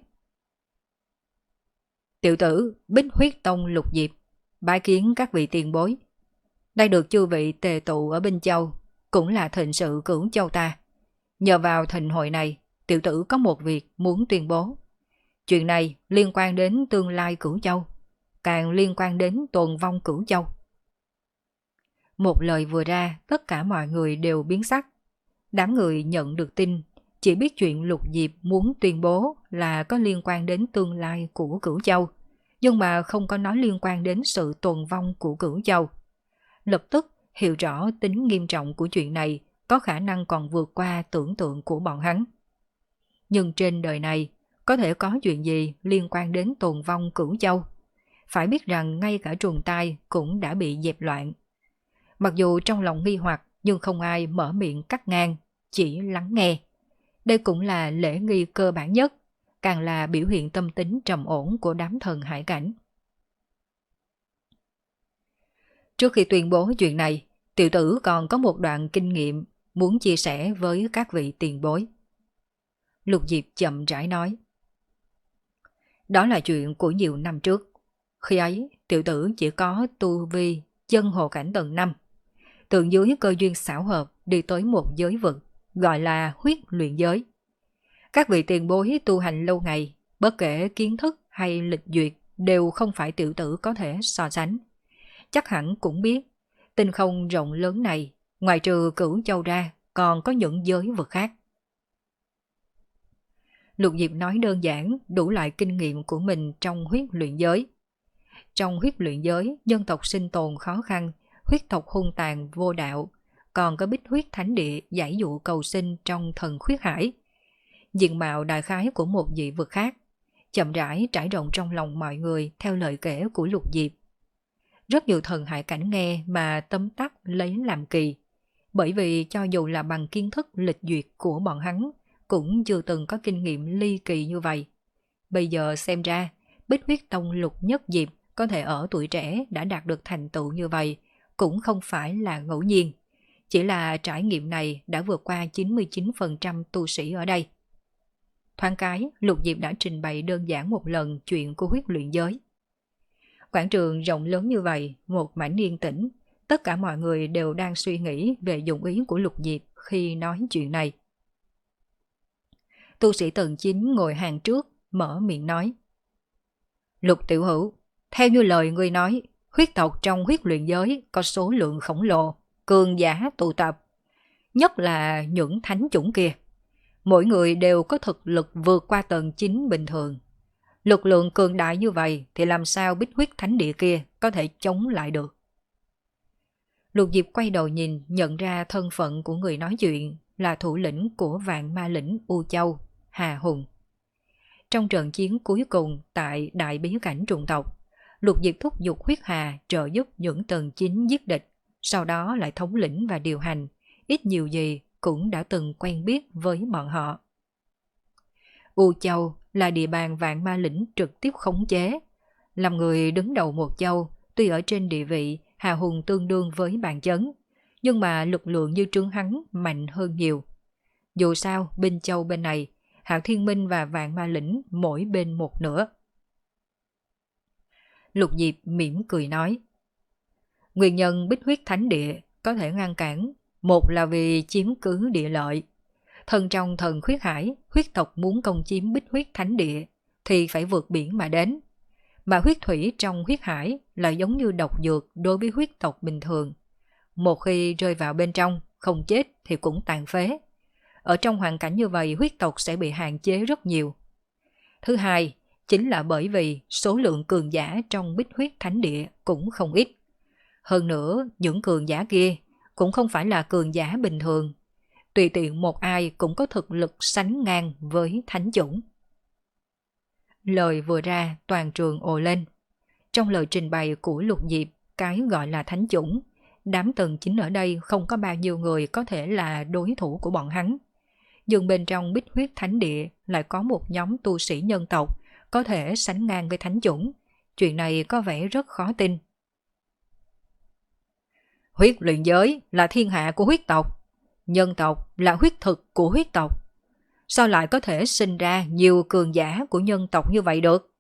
Tiểu tử Bích Huyết Tông Lục Diệp, bái kiến các vị tiền bối. Đây được chư vị tề tụ ở Binh Châu, cũng là thịnh sự Cửu Châu ta. Nhờ vào thịnh hội này, tiểu tử có một việc muốn tuyên bố. Chuyện này liên quan đến tương lai Cửu Châu, càng liên quan đến tồn vong Cửu Châu. Một lời vừa ra, tất cả mọi người đều biến sắc. Đám người nhận được tin, chỉ biết chuyện Lục Diệp muốn tuyên bố là có liên quan đến tương lai của Cửu Châu, nhưng mà không có nói liên quan đến sự tồn vong của Cửu Châu. Lập tức hiểu rõ tính nghiêm trọng của chuyện này có khả năng còn vượt qua tưởng tượng của bọn hắn. Nhưng trên đời này, có thể có chuyện gì liên quan đến tồn vong Cửu Châu? Phải biết rằng ngay cả trùng tai cũng đã bị dẹp loạn. Mặc dù trong lòng nghi hoặc, nhưng không ai mở miệng cắt ngang, chỉ lắng nghe. Đây cũng là lễ nghi cơ bản nhất, càng là biểu hiện tâm tính trầm ổn của đám thần hải cảnh. Trước khi tuyên bố chuyện này, tiểu tử còn có một đoạn kinh nghiệm muốn chia sẻ với các vị tiền bối. Lục Diệp chậm rãi nói. Đó là chuyện của nhiều năm trước. Khi ấy, tiểu tử chỉ có tu vi chân hồ cảnh tầng năm. Tượng dưới cơ duyên xảo hợp đi tới một giới vực, gọi là huyết luyện giới. Các vị tiền bối tu hành lâu ngày, bất kể kiến thức hay lịch duyệt đều không phải tiểu tử có thể so sánh. Chắc hẳn cũng biết, tinh không rộng lớn này, ngoài trừ Cửu Châu ra, còn có những giới vực khác. Lục Diệp nói đơn giản, đủ loại kinh nghiệm của mình trong huyết luyện giới. Trong huyết luyện giới, dân tộc sinh tồn khó khăn, huyết tộc hung tàn vô đạo, còn có Bích Huyết Thánh Địa giải dụ cầu sinh trong thần khuyết hải. Diện mạo đại khái của một dị vực khác, chậm rãi trải rộng trong lòng mọi người theo lời kể của Lục Diệp. Rất nhiều thần hải cảnh nghe mà tấm tắc lấy làm kỳ, bởi vì cho dù là bằng kiến thức lịch duyệt của bọn hắn, cũng chưa từng có kinh nghiệm ly kỳ như vậy. Bây giờ xem ra, Bích Huyết Tông Lục Nhất Diệp có thể ở tuổi trẻ đã đạt được thành tựu như vậy, cũng không phải là ngẫu nhiên. Chỉ là trải nghiệm này đã vượt qua chín mươi chín phần trăm tu sĩ ở đây. Thoáng cái, Lục Diệp đã trình bày đơn giản một lần chuyện của huyết luyện giới. Quảng trường rộng lớn như vậy, một mảnh yên tĩnh, tất cả mọi người đều đang suy nghĩ về dụng ý của Lục Diệp khi nói chuyện này. Tu sĩ tầng chín ngồi hàng trước, mở miệng nói. Lục tiểu hữu, theo như lời ngươi nói, huyết tộc trong huyết luyện giới có số lượng khổng lồ, cường giả tụ tập, nhất là những thánh chủng kia. Mỗi người đều có thực lực vượt qua tầng chín bình thường. Lực lượng cường đại như vậy thì làm sao Bích Huyết Thánh Địa kia có thể chống lại được? Lục Diệp quay đầu nhìn, nhận ra thân phận của người nói chuyện là thủ lĩnh của vạn ma lĩnh U Châu, Hà Hùng. Trong trận chiến cuối cùng tại đại bí cảnh trùng tộc, Lục Diệp thúc giục huyết hà trợ giúp những tầng chín giết địch, sau đó lại thống lĩnh và điều hành, ít nhiều gì cũng đã từng quen biết với bọn họ. U Châu là địa bàn vạn ma lĩnh trực tiếp khống chế. Làm người đứng đầu một châu, tuy ở trên địa vị Hà Hùng tương đương với bàn chấn, nhưng mà lực lượng như trướng hắn mạnh hơn nhiều. Dù sao, bên châu bên này, Hạo Thiên Minh và vạn ma lĩnh mỗi bên một nửa. Lục Diệp mỉm cười nói. Nguyên nhân Bích Huyết Thánh Địa có thể ngăn cản, một là vì chiếm cứ địa lợi. Thần trong thần khuyết hải, huyết tộc muốn công chiếm Bích Huyết Thánh Địa thì phải vượt biển mà đến. Mà huyết thủy trong huyết hải là giống như độc dược đối với huyết tộc bình thường. Một khi rơi vào bên trong, không chết thì cũng tàn phế. Ở trong hoàn cảnh như vậy, huyết tộc sẽ bị hạn chế rất nhiều. Thứ hai, chính là bởi vì số lượng cường giả trong Bích Huyết Thánh Địa cũng không ít. Hơn nữa, những cường giả kia cũng không phải là cường giả bình thường. Tùy tiện một ai cũng có thực lực sánh ngang với thánh chủng. lời vừa ra toàn trường ồ lên. Trong lời trình bày của Lục Diệp, cái gọi là thánh chủng, đám tần chính ở đây không có bao nhiêu người có thể là đối thủ của bọn hắn. Nhưng bên trong Bích Huyết Thánh Địa lại có một nhóm tu sĩ nhân tộc có thể sánh ngang với thánh chủng. Chuyện này có vẻ rất khó tin. Huyết luyện giới là thiên hạ của huyết tộc, nhân tộc là huyết thực của huyết tộc. Sao lại có thể sinh ra nhiều cường giả của nhân tộc như vậy được?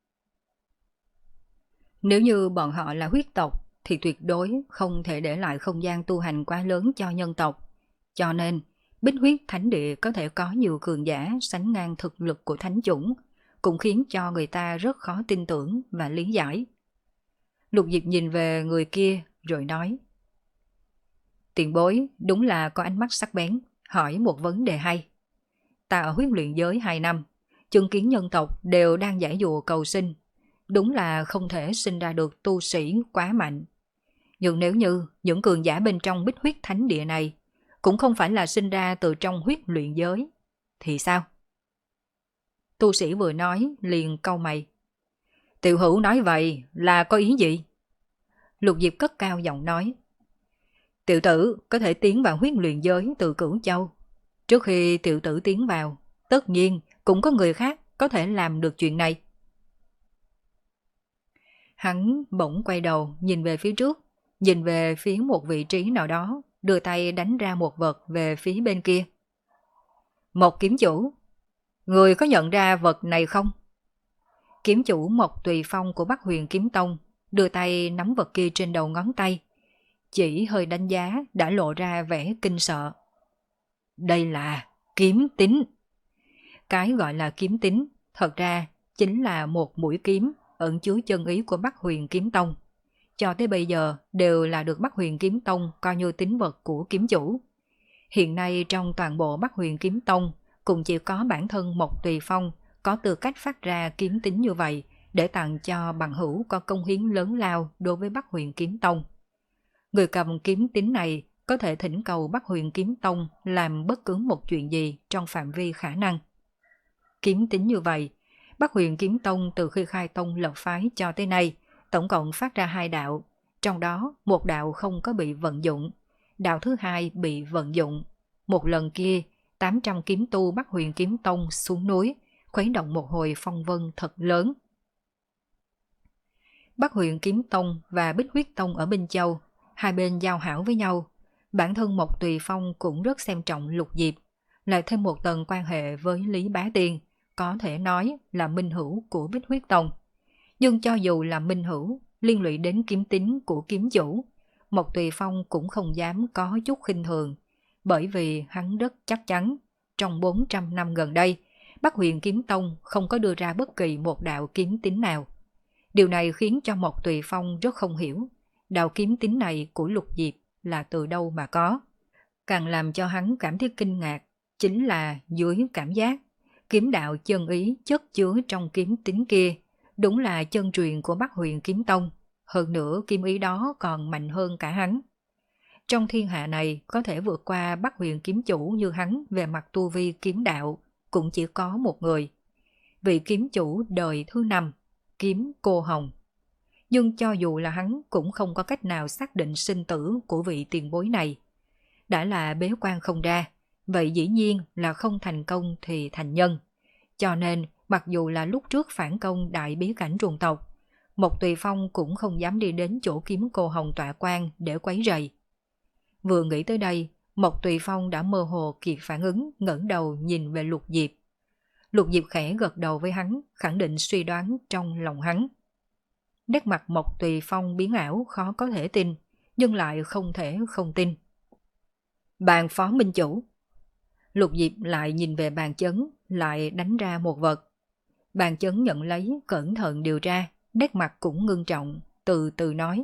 Nếu như bọn họ là huyết tộc thì tuyệt đối không thể để lại không gian tu hành quá lớn cho nhân tộc. Cho nên, Bích Huyết Thánh Địa có thể có nhiều cường giả sánh ngang thực lực của thánh chủng, cũng khiến cho người ta rất khó tin tưởng và lý giải. Lục Diệp nhìn về người kia rồi nói: Tiền bối đúng là có ánh mắt sắc bén, hỏi một vấn đề hay. Ta ở huyết luyện giới hai năm, chứng kiến nhân tộc đều đang giải dụa cầu sinh. Đúng là không thể sinh ra được tu sĩ quá mạnh. Nhưng nếu như những cường giả bên trong Bích Huyết Thánh Địa này cũng không phải là sinh ra từ trong huyết luyện giới, thì sao? Tu sĩ vừa nói liền cau mày. Tiểu hữu nói vậy là có ý gì? Lục Diệp cất cao giọng nói. Tiểu tử có thể tiến vào huyết luyện giới từ Cửu Châu. Trước khi tiểu tử tiến vào, tất nhiên cũng có người khác có thể làm được chuyện này. Hắn bỗng quay đầu nhìn về phía trước, nhìn về phía một vị trí nào đó, đưa tay đánh ra một vật về phía bên kia. Một kiếm chủ, người có nhận ra vật này không? Kiếm chủ Mộc Tùy Phong của Bắc Huyền Kiếm Tông đưa tay nắm vật kia trên đầu ngón tay, chỉ hơi đánh giá đã lộ ra vẻ kinh sợ. Đây là kiếm tín. Cái gọi là kiếm tín thật ra chính là một mũi kiếm ẩn chứa chân ý của Bắc Huyền Kiếm Tông. Cho tới bây giờ đều là được Bắc Huyền Kiếm Tông coi như tín vật của kiếm chủ. Hiện nay trong toàn bộ Bắc Huyền Kiếm Tông cũng chỉ có bản thân Mộc Tùy Phong có tư cách phát ra kiếm tín như vậy để tặng cho bằng hữu có công hiến lớn lao đối với Bắc Huyền Kiếm Tông. Người cầm kiếm tín này có thể thỉnh cầu Bắc Huyền Kiếm Tông làm bất cứ một chuyện gì trong phạm vi khả năng. Kiếm tín như vậy, Bắc Huyền Kiếm Tông từ khi khai tông lập phái cho tới nay tổng cộng phát ra hai đạo, trong đó một đạo không có bị vận dụng, đạo thứ hai bị vận dụng. Một lần kia, tám trăm kiếm tu Bắc Huyền Kiếm Tông xuống núi, khuấy động một hồi phong vân thật lớn. Bắc Huyền Kiếm Tông và Bích Huyết Tông ở Binh Châu, hai bên giao hảo với nhau. Bản thân Mộc Tùy Phong cũng rất xem trọng Lục Diệp, lại thêm một tầng quan hệ với Lý Bá Tiên, có thể nói là minh hữu của Bích Huyết Tông. Nhưng cho dù là minh hữu, liên lụy đến kiếm tín của kiếm chủ, Mộc Tùy Phong cũng không dám có chút khinh thường, bởi vì hắn rất chắc chắn, trong bốn trăm năm gần đây, Bắc Huyền Kiếm Tông không có đưa ra bất kỳ một đạo kiếm tín nào. Điều này khiến cho Mộc Tùy Phong rất không hiểu, đạo kiếm tín này của Lục Diệp là từ đâu mà có. Càng làm cho hắn cảm thấy kinh ngạc, chính là dưới cảm giác, kiếm đạo chân ý chất chứa trong kiếm tín kia, đúng là chân truyền của Bắc Huyền Kiếm Tông, hơn nữa kiếm ý đó còn mạnh hơn cả hắn. Trong thiên hạ này có thể vượt qua Bắc Huyền Kiếm Chủ như hắn về mặt tu vi kiếm đạo, cũng chỉ có một người. Vị kiếm chủ đời thứ năm, Kiếm Cô Hồng. Nhưng cho dù là hắn cũng không có cách nào xác định sinh tử của vị tiền bối này. Đã là bế quan không ra, vậy dĩ nhiên là không thành công thì thành nhân. Cho nên, mặc dù là lúc trước phản công đại bí cảnh rùa tộc, Mộc Tùy Phong cũng không dám đi đến chỗ Kiếm Cô Hồng tọa quan để quấy rầy. Vừa nghĩ tới đây, Mộc Tùy Phong đã mơ hồ kịp phản ứng, ngẩng đầu nhìn về Lục Diệp. Lục Diệp khẽ gật đầu với hắn, khẳng định suy đoán trong lòng hắn. Nét mặt Mộc Tùy Phong biến ảo khó có thể tin, nhưng lại không thể không tin. Bàn phó minh chủ. Lục Diệp lại nhìn về bàn chấn, lại đánh ra một vật. Bàn chấn nhận lấy, cẩn thận điều tra, nét mặt cũng ngưng trọng, từ từ nói.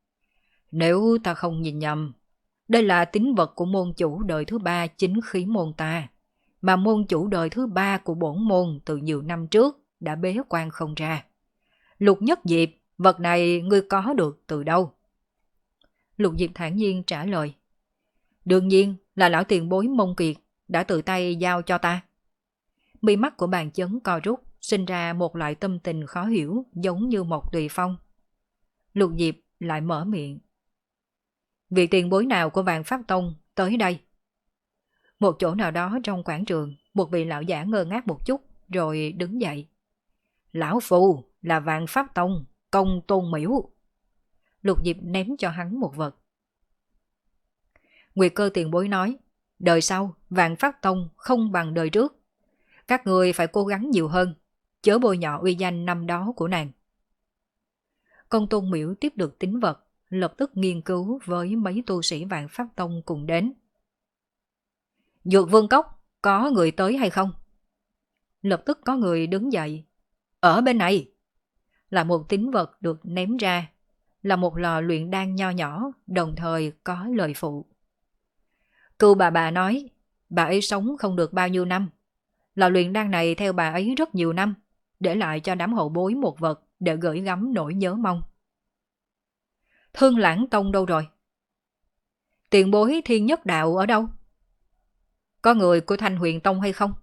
Nếu ta không nhìn nhầm, đây là tín vật của môn chủ đời thứ ba chính khí môn ta, mà môn chủ đời thứ ba của bổn môn từ nhiều năm trước đã bế quan không ra. Lục Nhất Diệp, vật này ngươi có được từ đâu? Lục Diệp thản nhiên trả lời. Đương nhiên là lão tiền bối Mông Kiệt đã tự tay giao cho ta. Mi mắt của bàn chấn co rút, sinh ra một loại tâm tình khó hiểu giống như một tùy phong. Lục Diệp lại mở miệng. Vị tiền bối nào của Vạn Pháp Tông tới đây? Một chỗ nào đó trong quảng trường, một vị lão giả ngơ ngác một chút rồi đứng dậy. Lão Phù là Vạn Pháp Tông, Công Tôn Miểu. Lục Diệp ném cho hắn một vật. Nguyệt Cơ tiền bối nói, đời sau Vạn Pháp Tông không bằng đời trước. Các người phải cố gắng nhiều hơn, chớ bôi nhọ uy danh năm đó của nàng. Công Tôn Miểu tiếp được tín vật, lập tức nghiên cứu với mấy tu sĩ Vạn Pháp Tông cùng đến. Dược Vương Cốc, có người tới hay không? Lập tức có người đứng dậy. Ở bên này. Là một tín vật được ném ra, là một lò luyện đan nho nhỏ, đồng thời có lời phụ. Cưu bà bà nói, bà ấy sống không được bao nhiêu năm. Lò luyện đan này theo bà ấy rất nhiều năm, để lại cho đám hậu bối một vật để gửi gắm nỗi nhớ mong. Thương Lãng Tông đâu rồi? Tiền bối Thiên Nhất Đạo ở đâu? Có người của Thanh Huyền Tông hay không?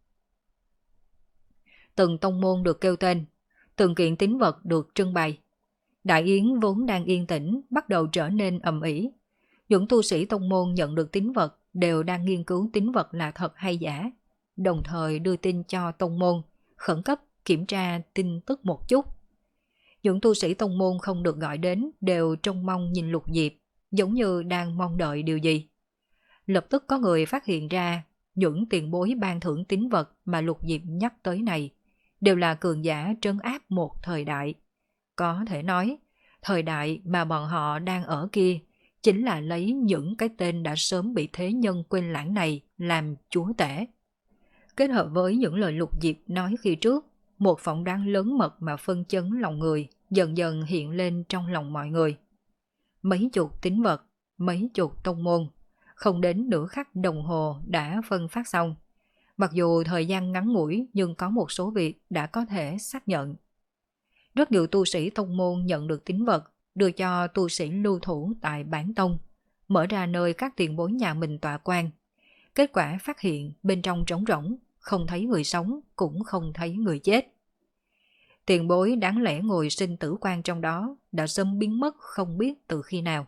Từng tông môn được kêu tên, từng kiện tín vật được trưng bày. Đại yến vốn đang yên tĩnh bắt đầu trở nên ầm ĩ. Những tu sĩ tông môn nhận được tín vật đều đang nghiên cứu tín vật là thật hay giả, đồng thời đưa tin cho tông môn, khẩn cấp kiểm tra tin tức một chút. Những tu sĩ tông môn không được gọi đến đều trông mong nhìn Lục Diệp, giống như đang mong đợi điều gì. Lập tức có người phát hiện ra những tiền bối ban thưởng tín vật mà Lục Diệp nhắc tới này đều là cường giả trấn áp một thời đại. Có thể nói, thời đại mà bọn họ đang ở kia chính là lấy những cái tên đã sớm bị thế nhân quên lãng này làm chúa tể. Kết hợp với những lời Lục Diệp nói khi trước, một phỏng đoán lớn mật mà phân chấn lòng người dần dần hiện lên trong lòng mọi người. Mấy chục tín vật, mấy chục tông môn, không đến nửa khắc đồng hồ đã phân phát xong. Mặc dù thời gian ngắn ngủi nhưng có một số việc đã có thể xác nhận. Rất nhiều tu sĩ tông môn nhận được tín vật, đưa cho tu sĩ lưu thủ tại bản tông, mở ra nơi các tiền bối nhà mình tọa quan. Kết quả phát hiện bên trong trống rỗng, không thấy người sống, cũng không thấy người chết. Tiền bối đáng lẽ ngồi sinh tử quan trong đó đã sớm biến mất không biết từ khi nào.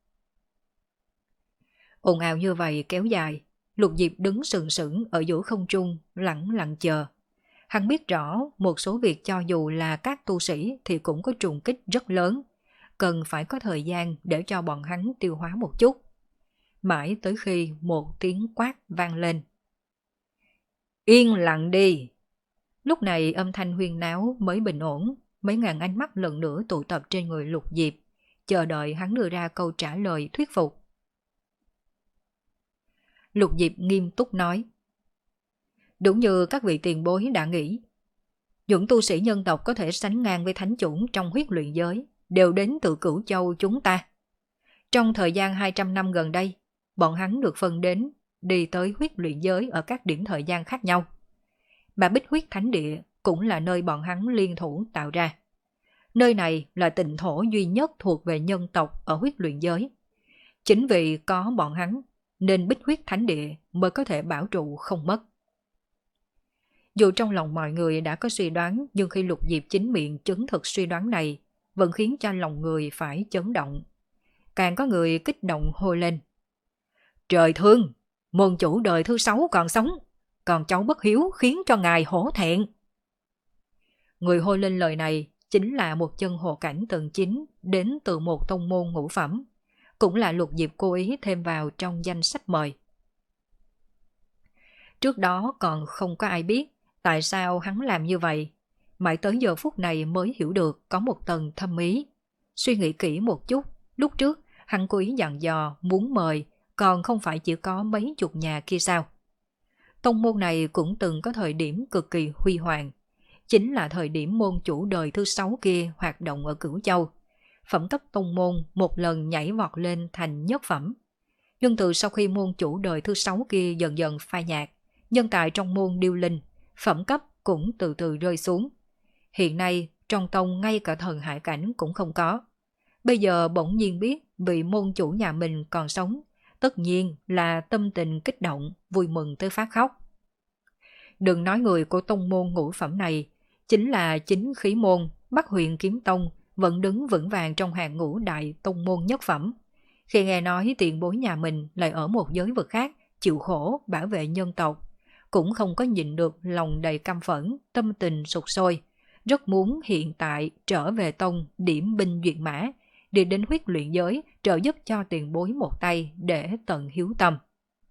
Ồn ào như vậy kéo dài, Lục Diệp đứng sừng sững ở giữa không trung, lặng lặng chờ. Hắn biết rõ một số việc cho dù là các tu sĩ thì cũng có trùng kích rất lớn, cần phải có thời gian để cho bọn hắn tiêu hóa một chút. Mãi tới khi một tiếng quát vang lên. Yên lặng đi! Lúc này âm thanh huyên náo mới bình ổn, mấy ngàn ánh mắt lần nữa tụ tập trên người Lục Diệp, chờ đợi hắn đưa ra câu trả lời thuyết phục. Lục Diệp nghiêm túc nói. Đúng như các vị tiền bối đã nghĩ, những tu sĩ nhân tộc có thể sánh ngang với thánh chủng trong huyết luyện giới đều đến từ Cửu Châu chúng ta. Trong thời gian hai trăm năm gần đây, bọn hắn được phân đến đi tới huyết luyện giới ở các điểm thời gian khác nhau. Mà Bích Huyết Thánh Địa cũng là nơi bọn hắn liên thủ tạo ra. Nơi này là tịnh thổ duy nhất thuộc về nhân tộc ở huyết luyện giới. Chính vì có bọn hắn nên Bích Huyết Thánh Địa mới có thể bảo trụ không mất. Dù trong lòng mọi người đã có suy đoán, nhưng khi Lục Diệp chính miệng chứng thực suy đoán này vẫn khiến cho lòng người phải chấn động. Càng có người kích động hô lên. Trời thương! Môn chủ đời thứ sáu còn sống, còn cháu bất hiếu khiến cho ngài hổ thẹn. Người hô lên lời này chính là một chân hộ cảnh tầng chín đến từ một tông môn ngũ phẩm, cũng là Lục Diệp cố ý thêm vào trong danh sách mời. Trước đó còn không có ai biết tại sao hắn làm như vậy, mãi tới giờ phút này mới hiểu được có một tầng thâm ý. Suy nghĩ kỹ một chút, lúc trước hắn cố ý dặn dò muốn mời, còn không phải chỉ có mấy chục nhà kia sao. Tông môn này cũng từng có thời điểm cực kỳ huy hoàng, chính là thời điểm môn chủ đời thứ sáu kia hoạt động ở Cửu Châu. Phẩm cấp tông môn một lần nhảy vọt lên thành nhất phẩm. Nhưng từ sau khi môn chủ đời thứ sáu kia dần dần phai nhạt, nhân tài trong môn điêu linh, phẩm cấp cũng từ từ rơi xuống. Hiện nay trong tông ngay cả thần hải cảnh cũng không có. Bây giờ bỗng nhiên biết vị môn chủ nhà mình còn sống, tất nhiên là tâm tình kích động, vui mừng tới phát khóc. Đừng nói người của tông môn ngũ phẩm này, chính là chính khí môn, Bắc Huyền Kiếm Tông vẫn đứng vững vàng trong hàng ngũ đại tông môn nhất phẩm. Khi nghe nói tiền bối nhà mình lại ở một giới vực khác, chịu khổ bảo vệ nhân tộc, cũng không có nhịn được lòng đầy căm phẫn, tâm tình sụt sôi, rất muốn hiện tại trở về tông điểm binh duyệt mã, đi đến huyết luyện giới trợ giúp cho tiền bối một tay để tận hiếu tâm.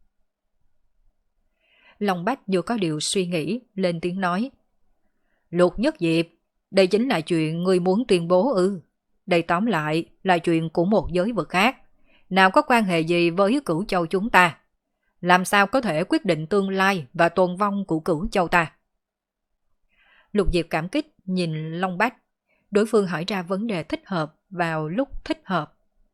Long Bách vừa có điều suy nghĩ, lên tiếng nói: Lục Nhất Diệp, đây chính là chuyện ngươi muốn tuyên bố ư? Đây tóm lại là chuyện của một giới vực khác, nào có quan hệ gì với Cửu Châu chúng ta? Làm sao có thể quyết định tương lai và tồn vong của Cửu Châu ta? Lục Diệp cảm kích nhìn Long Bách, đối phương hỏi ra vấn đề thích hợp vào lúc thích hợp.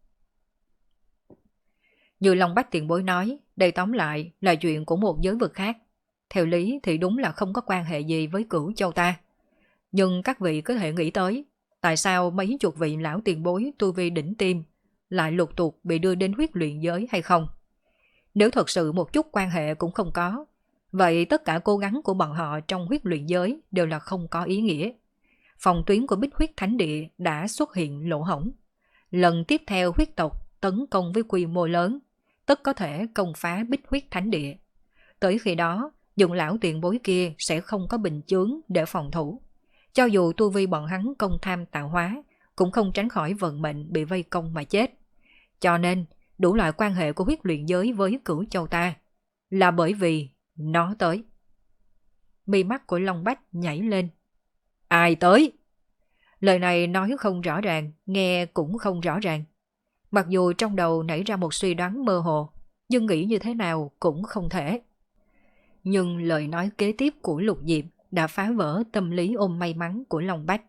Như Long Bách tiền bối nói, đây tóm lại là chuyện của một giới vực khác. Theo lý thì đúng là không có quan hệ gì với Cửu Châu ta. Nhưng các vị có thể nghĩ tới, tại sao mấy chục vị lão tiền bối tu vi đỉnh tiêm lại lục tục bị đưa đến huyết luyện giới hay không? Nếu thật sự một chút quan hệ cũng không có, vậy tất cả cố gắng của bọn họ trong huyết luyện giới đều là không có ý nghĩa. Phòng tuyến của Bích Huyết Thánh Địa đã xuất hiện lỗ hổng. Lần tiếp theo huyết tộc tấn công với quy mô lớn, tất có thể công phá Bích Huyết Thánh Địa. Tới khi đó, những lão tiền bối kia sẽ không có bình chướng để phòng thủ. Cho dù tu vi bọn hắn công tham tạo hóa, cũng không tránh khỏi vận mệnh bị vây công mà chết. Cho nên, đủ loại quan hệ của huyết luyện giới với Cửu Châu ta là bởi vì nó tới. Mi mắt của Long Bách nhảy lên. Ai tới? Lời này nói không rõ ràng, nghe cũng không rõ ràng. Mặc dù trong đầu nảy ra một suy đoán mơ hồ, nhưng nghĩ như thế nào cũng không thể. Nhưng lời nói kế tiếp của Lục Diệp đã phá vỡ tâm lý ôm may mắn của Long Bách.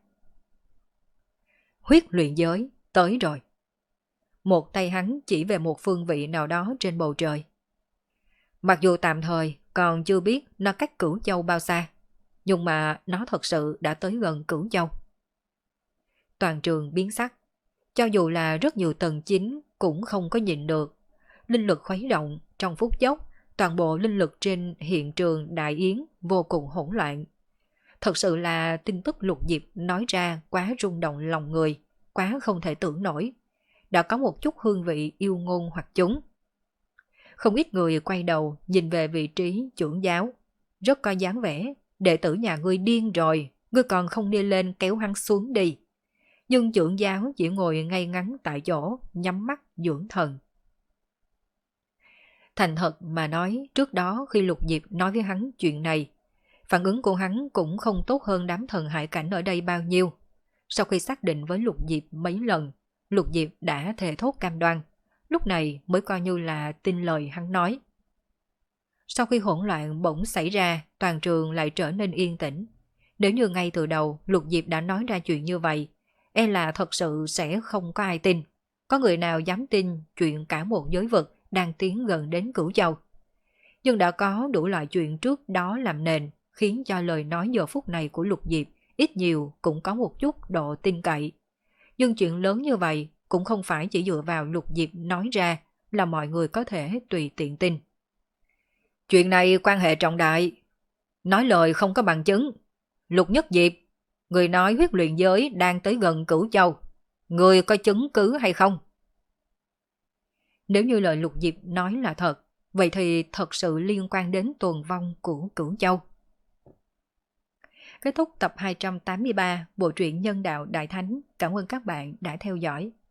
Huyết luyện giới, tới rồi. Một tay hắn chỉ về một phương vị nào đó trên bầu trời. Mặc dù tạm thời còn chưa biết nó cách Cửu Châu bao xa, nhưng mà nó thật sự đã tới gần Cửu Châu. Toàn trường biến sắc, cho dù là rất nhiều tầng chính cũng không có nhìn được. Linh lực khuấy động, trong phút chốc, toàn bộ linh lực trên hiện trường đại yến vô cùng hỗn loạn. Thật sự là tin tức Lục Diệp nói ra quá rung động lòng người, quá không thể tưởng nổi. Đã có một chút hương vị yêu ngôn hoặc chúng. Không ít người quay đầu nhìn về vị trí trưởng giáo, rất có dáng vẻ, đệ tử nhà ngươi điên rồi, ngươi còn không đi lên kéo hắn xuống đi. Nhưng trưởng giáo chỉ ngồi ngay ngắn tại chỗ, nhắm mắt dưỡng thần. Thành thật mà nói, trước đó khi Lục Diệp nói với hắn chuyện này, phản ứng của hắn cũng không tốt hơn đám thần hải cảnh ở đây bao nhiêu. Sau khi xác định với Lục Diệp mấy lần, Lục Diệp đã thề thốt cam đoan, lúc này mới coi như là tin lời hắn nói. Sau khi hỗn loạn bỗng xảy ra, toàn trường lại trở nên yên tĩnh. Nếu như ngay từ đầu Lục Diệp đã nói ra chuyện như vậy, e là thật sự sẽ không có ai tin. Có người nào dám tin chuyện cả một giới vực đang tiến gần đến Cửu Châu. Nhưng đã có đủ loại chuyện trước đó làm nền, khiến cho lời nói giờ phút này của Lục Diệp ít nhiều cũng có một chút độ tin cậy. Nhưng chuyện lớn như vậy cũng không phải chỉ dựa vào Lục Diệp nói ra là mọi người có thể tùy tiện tin. Chuyện này quan hệ trọng đại. Nói lời không có bằng chứng. Lục Nhất Diệp, người nói huyết luyện giới đang tới gần Cửu Châu. Người có chứng cứ hay không? Nếu như lời Lục Diệp nói là thật, vậy thì thật sự liên quan đến tồn vong của Cửu Châu. Kết thúc tập hai trăm tám mươi ba Bộ truyện Nhân Đạo Đại Thánh. Cảm ơn các bạn đã theo dõi.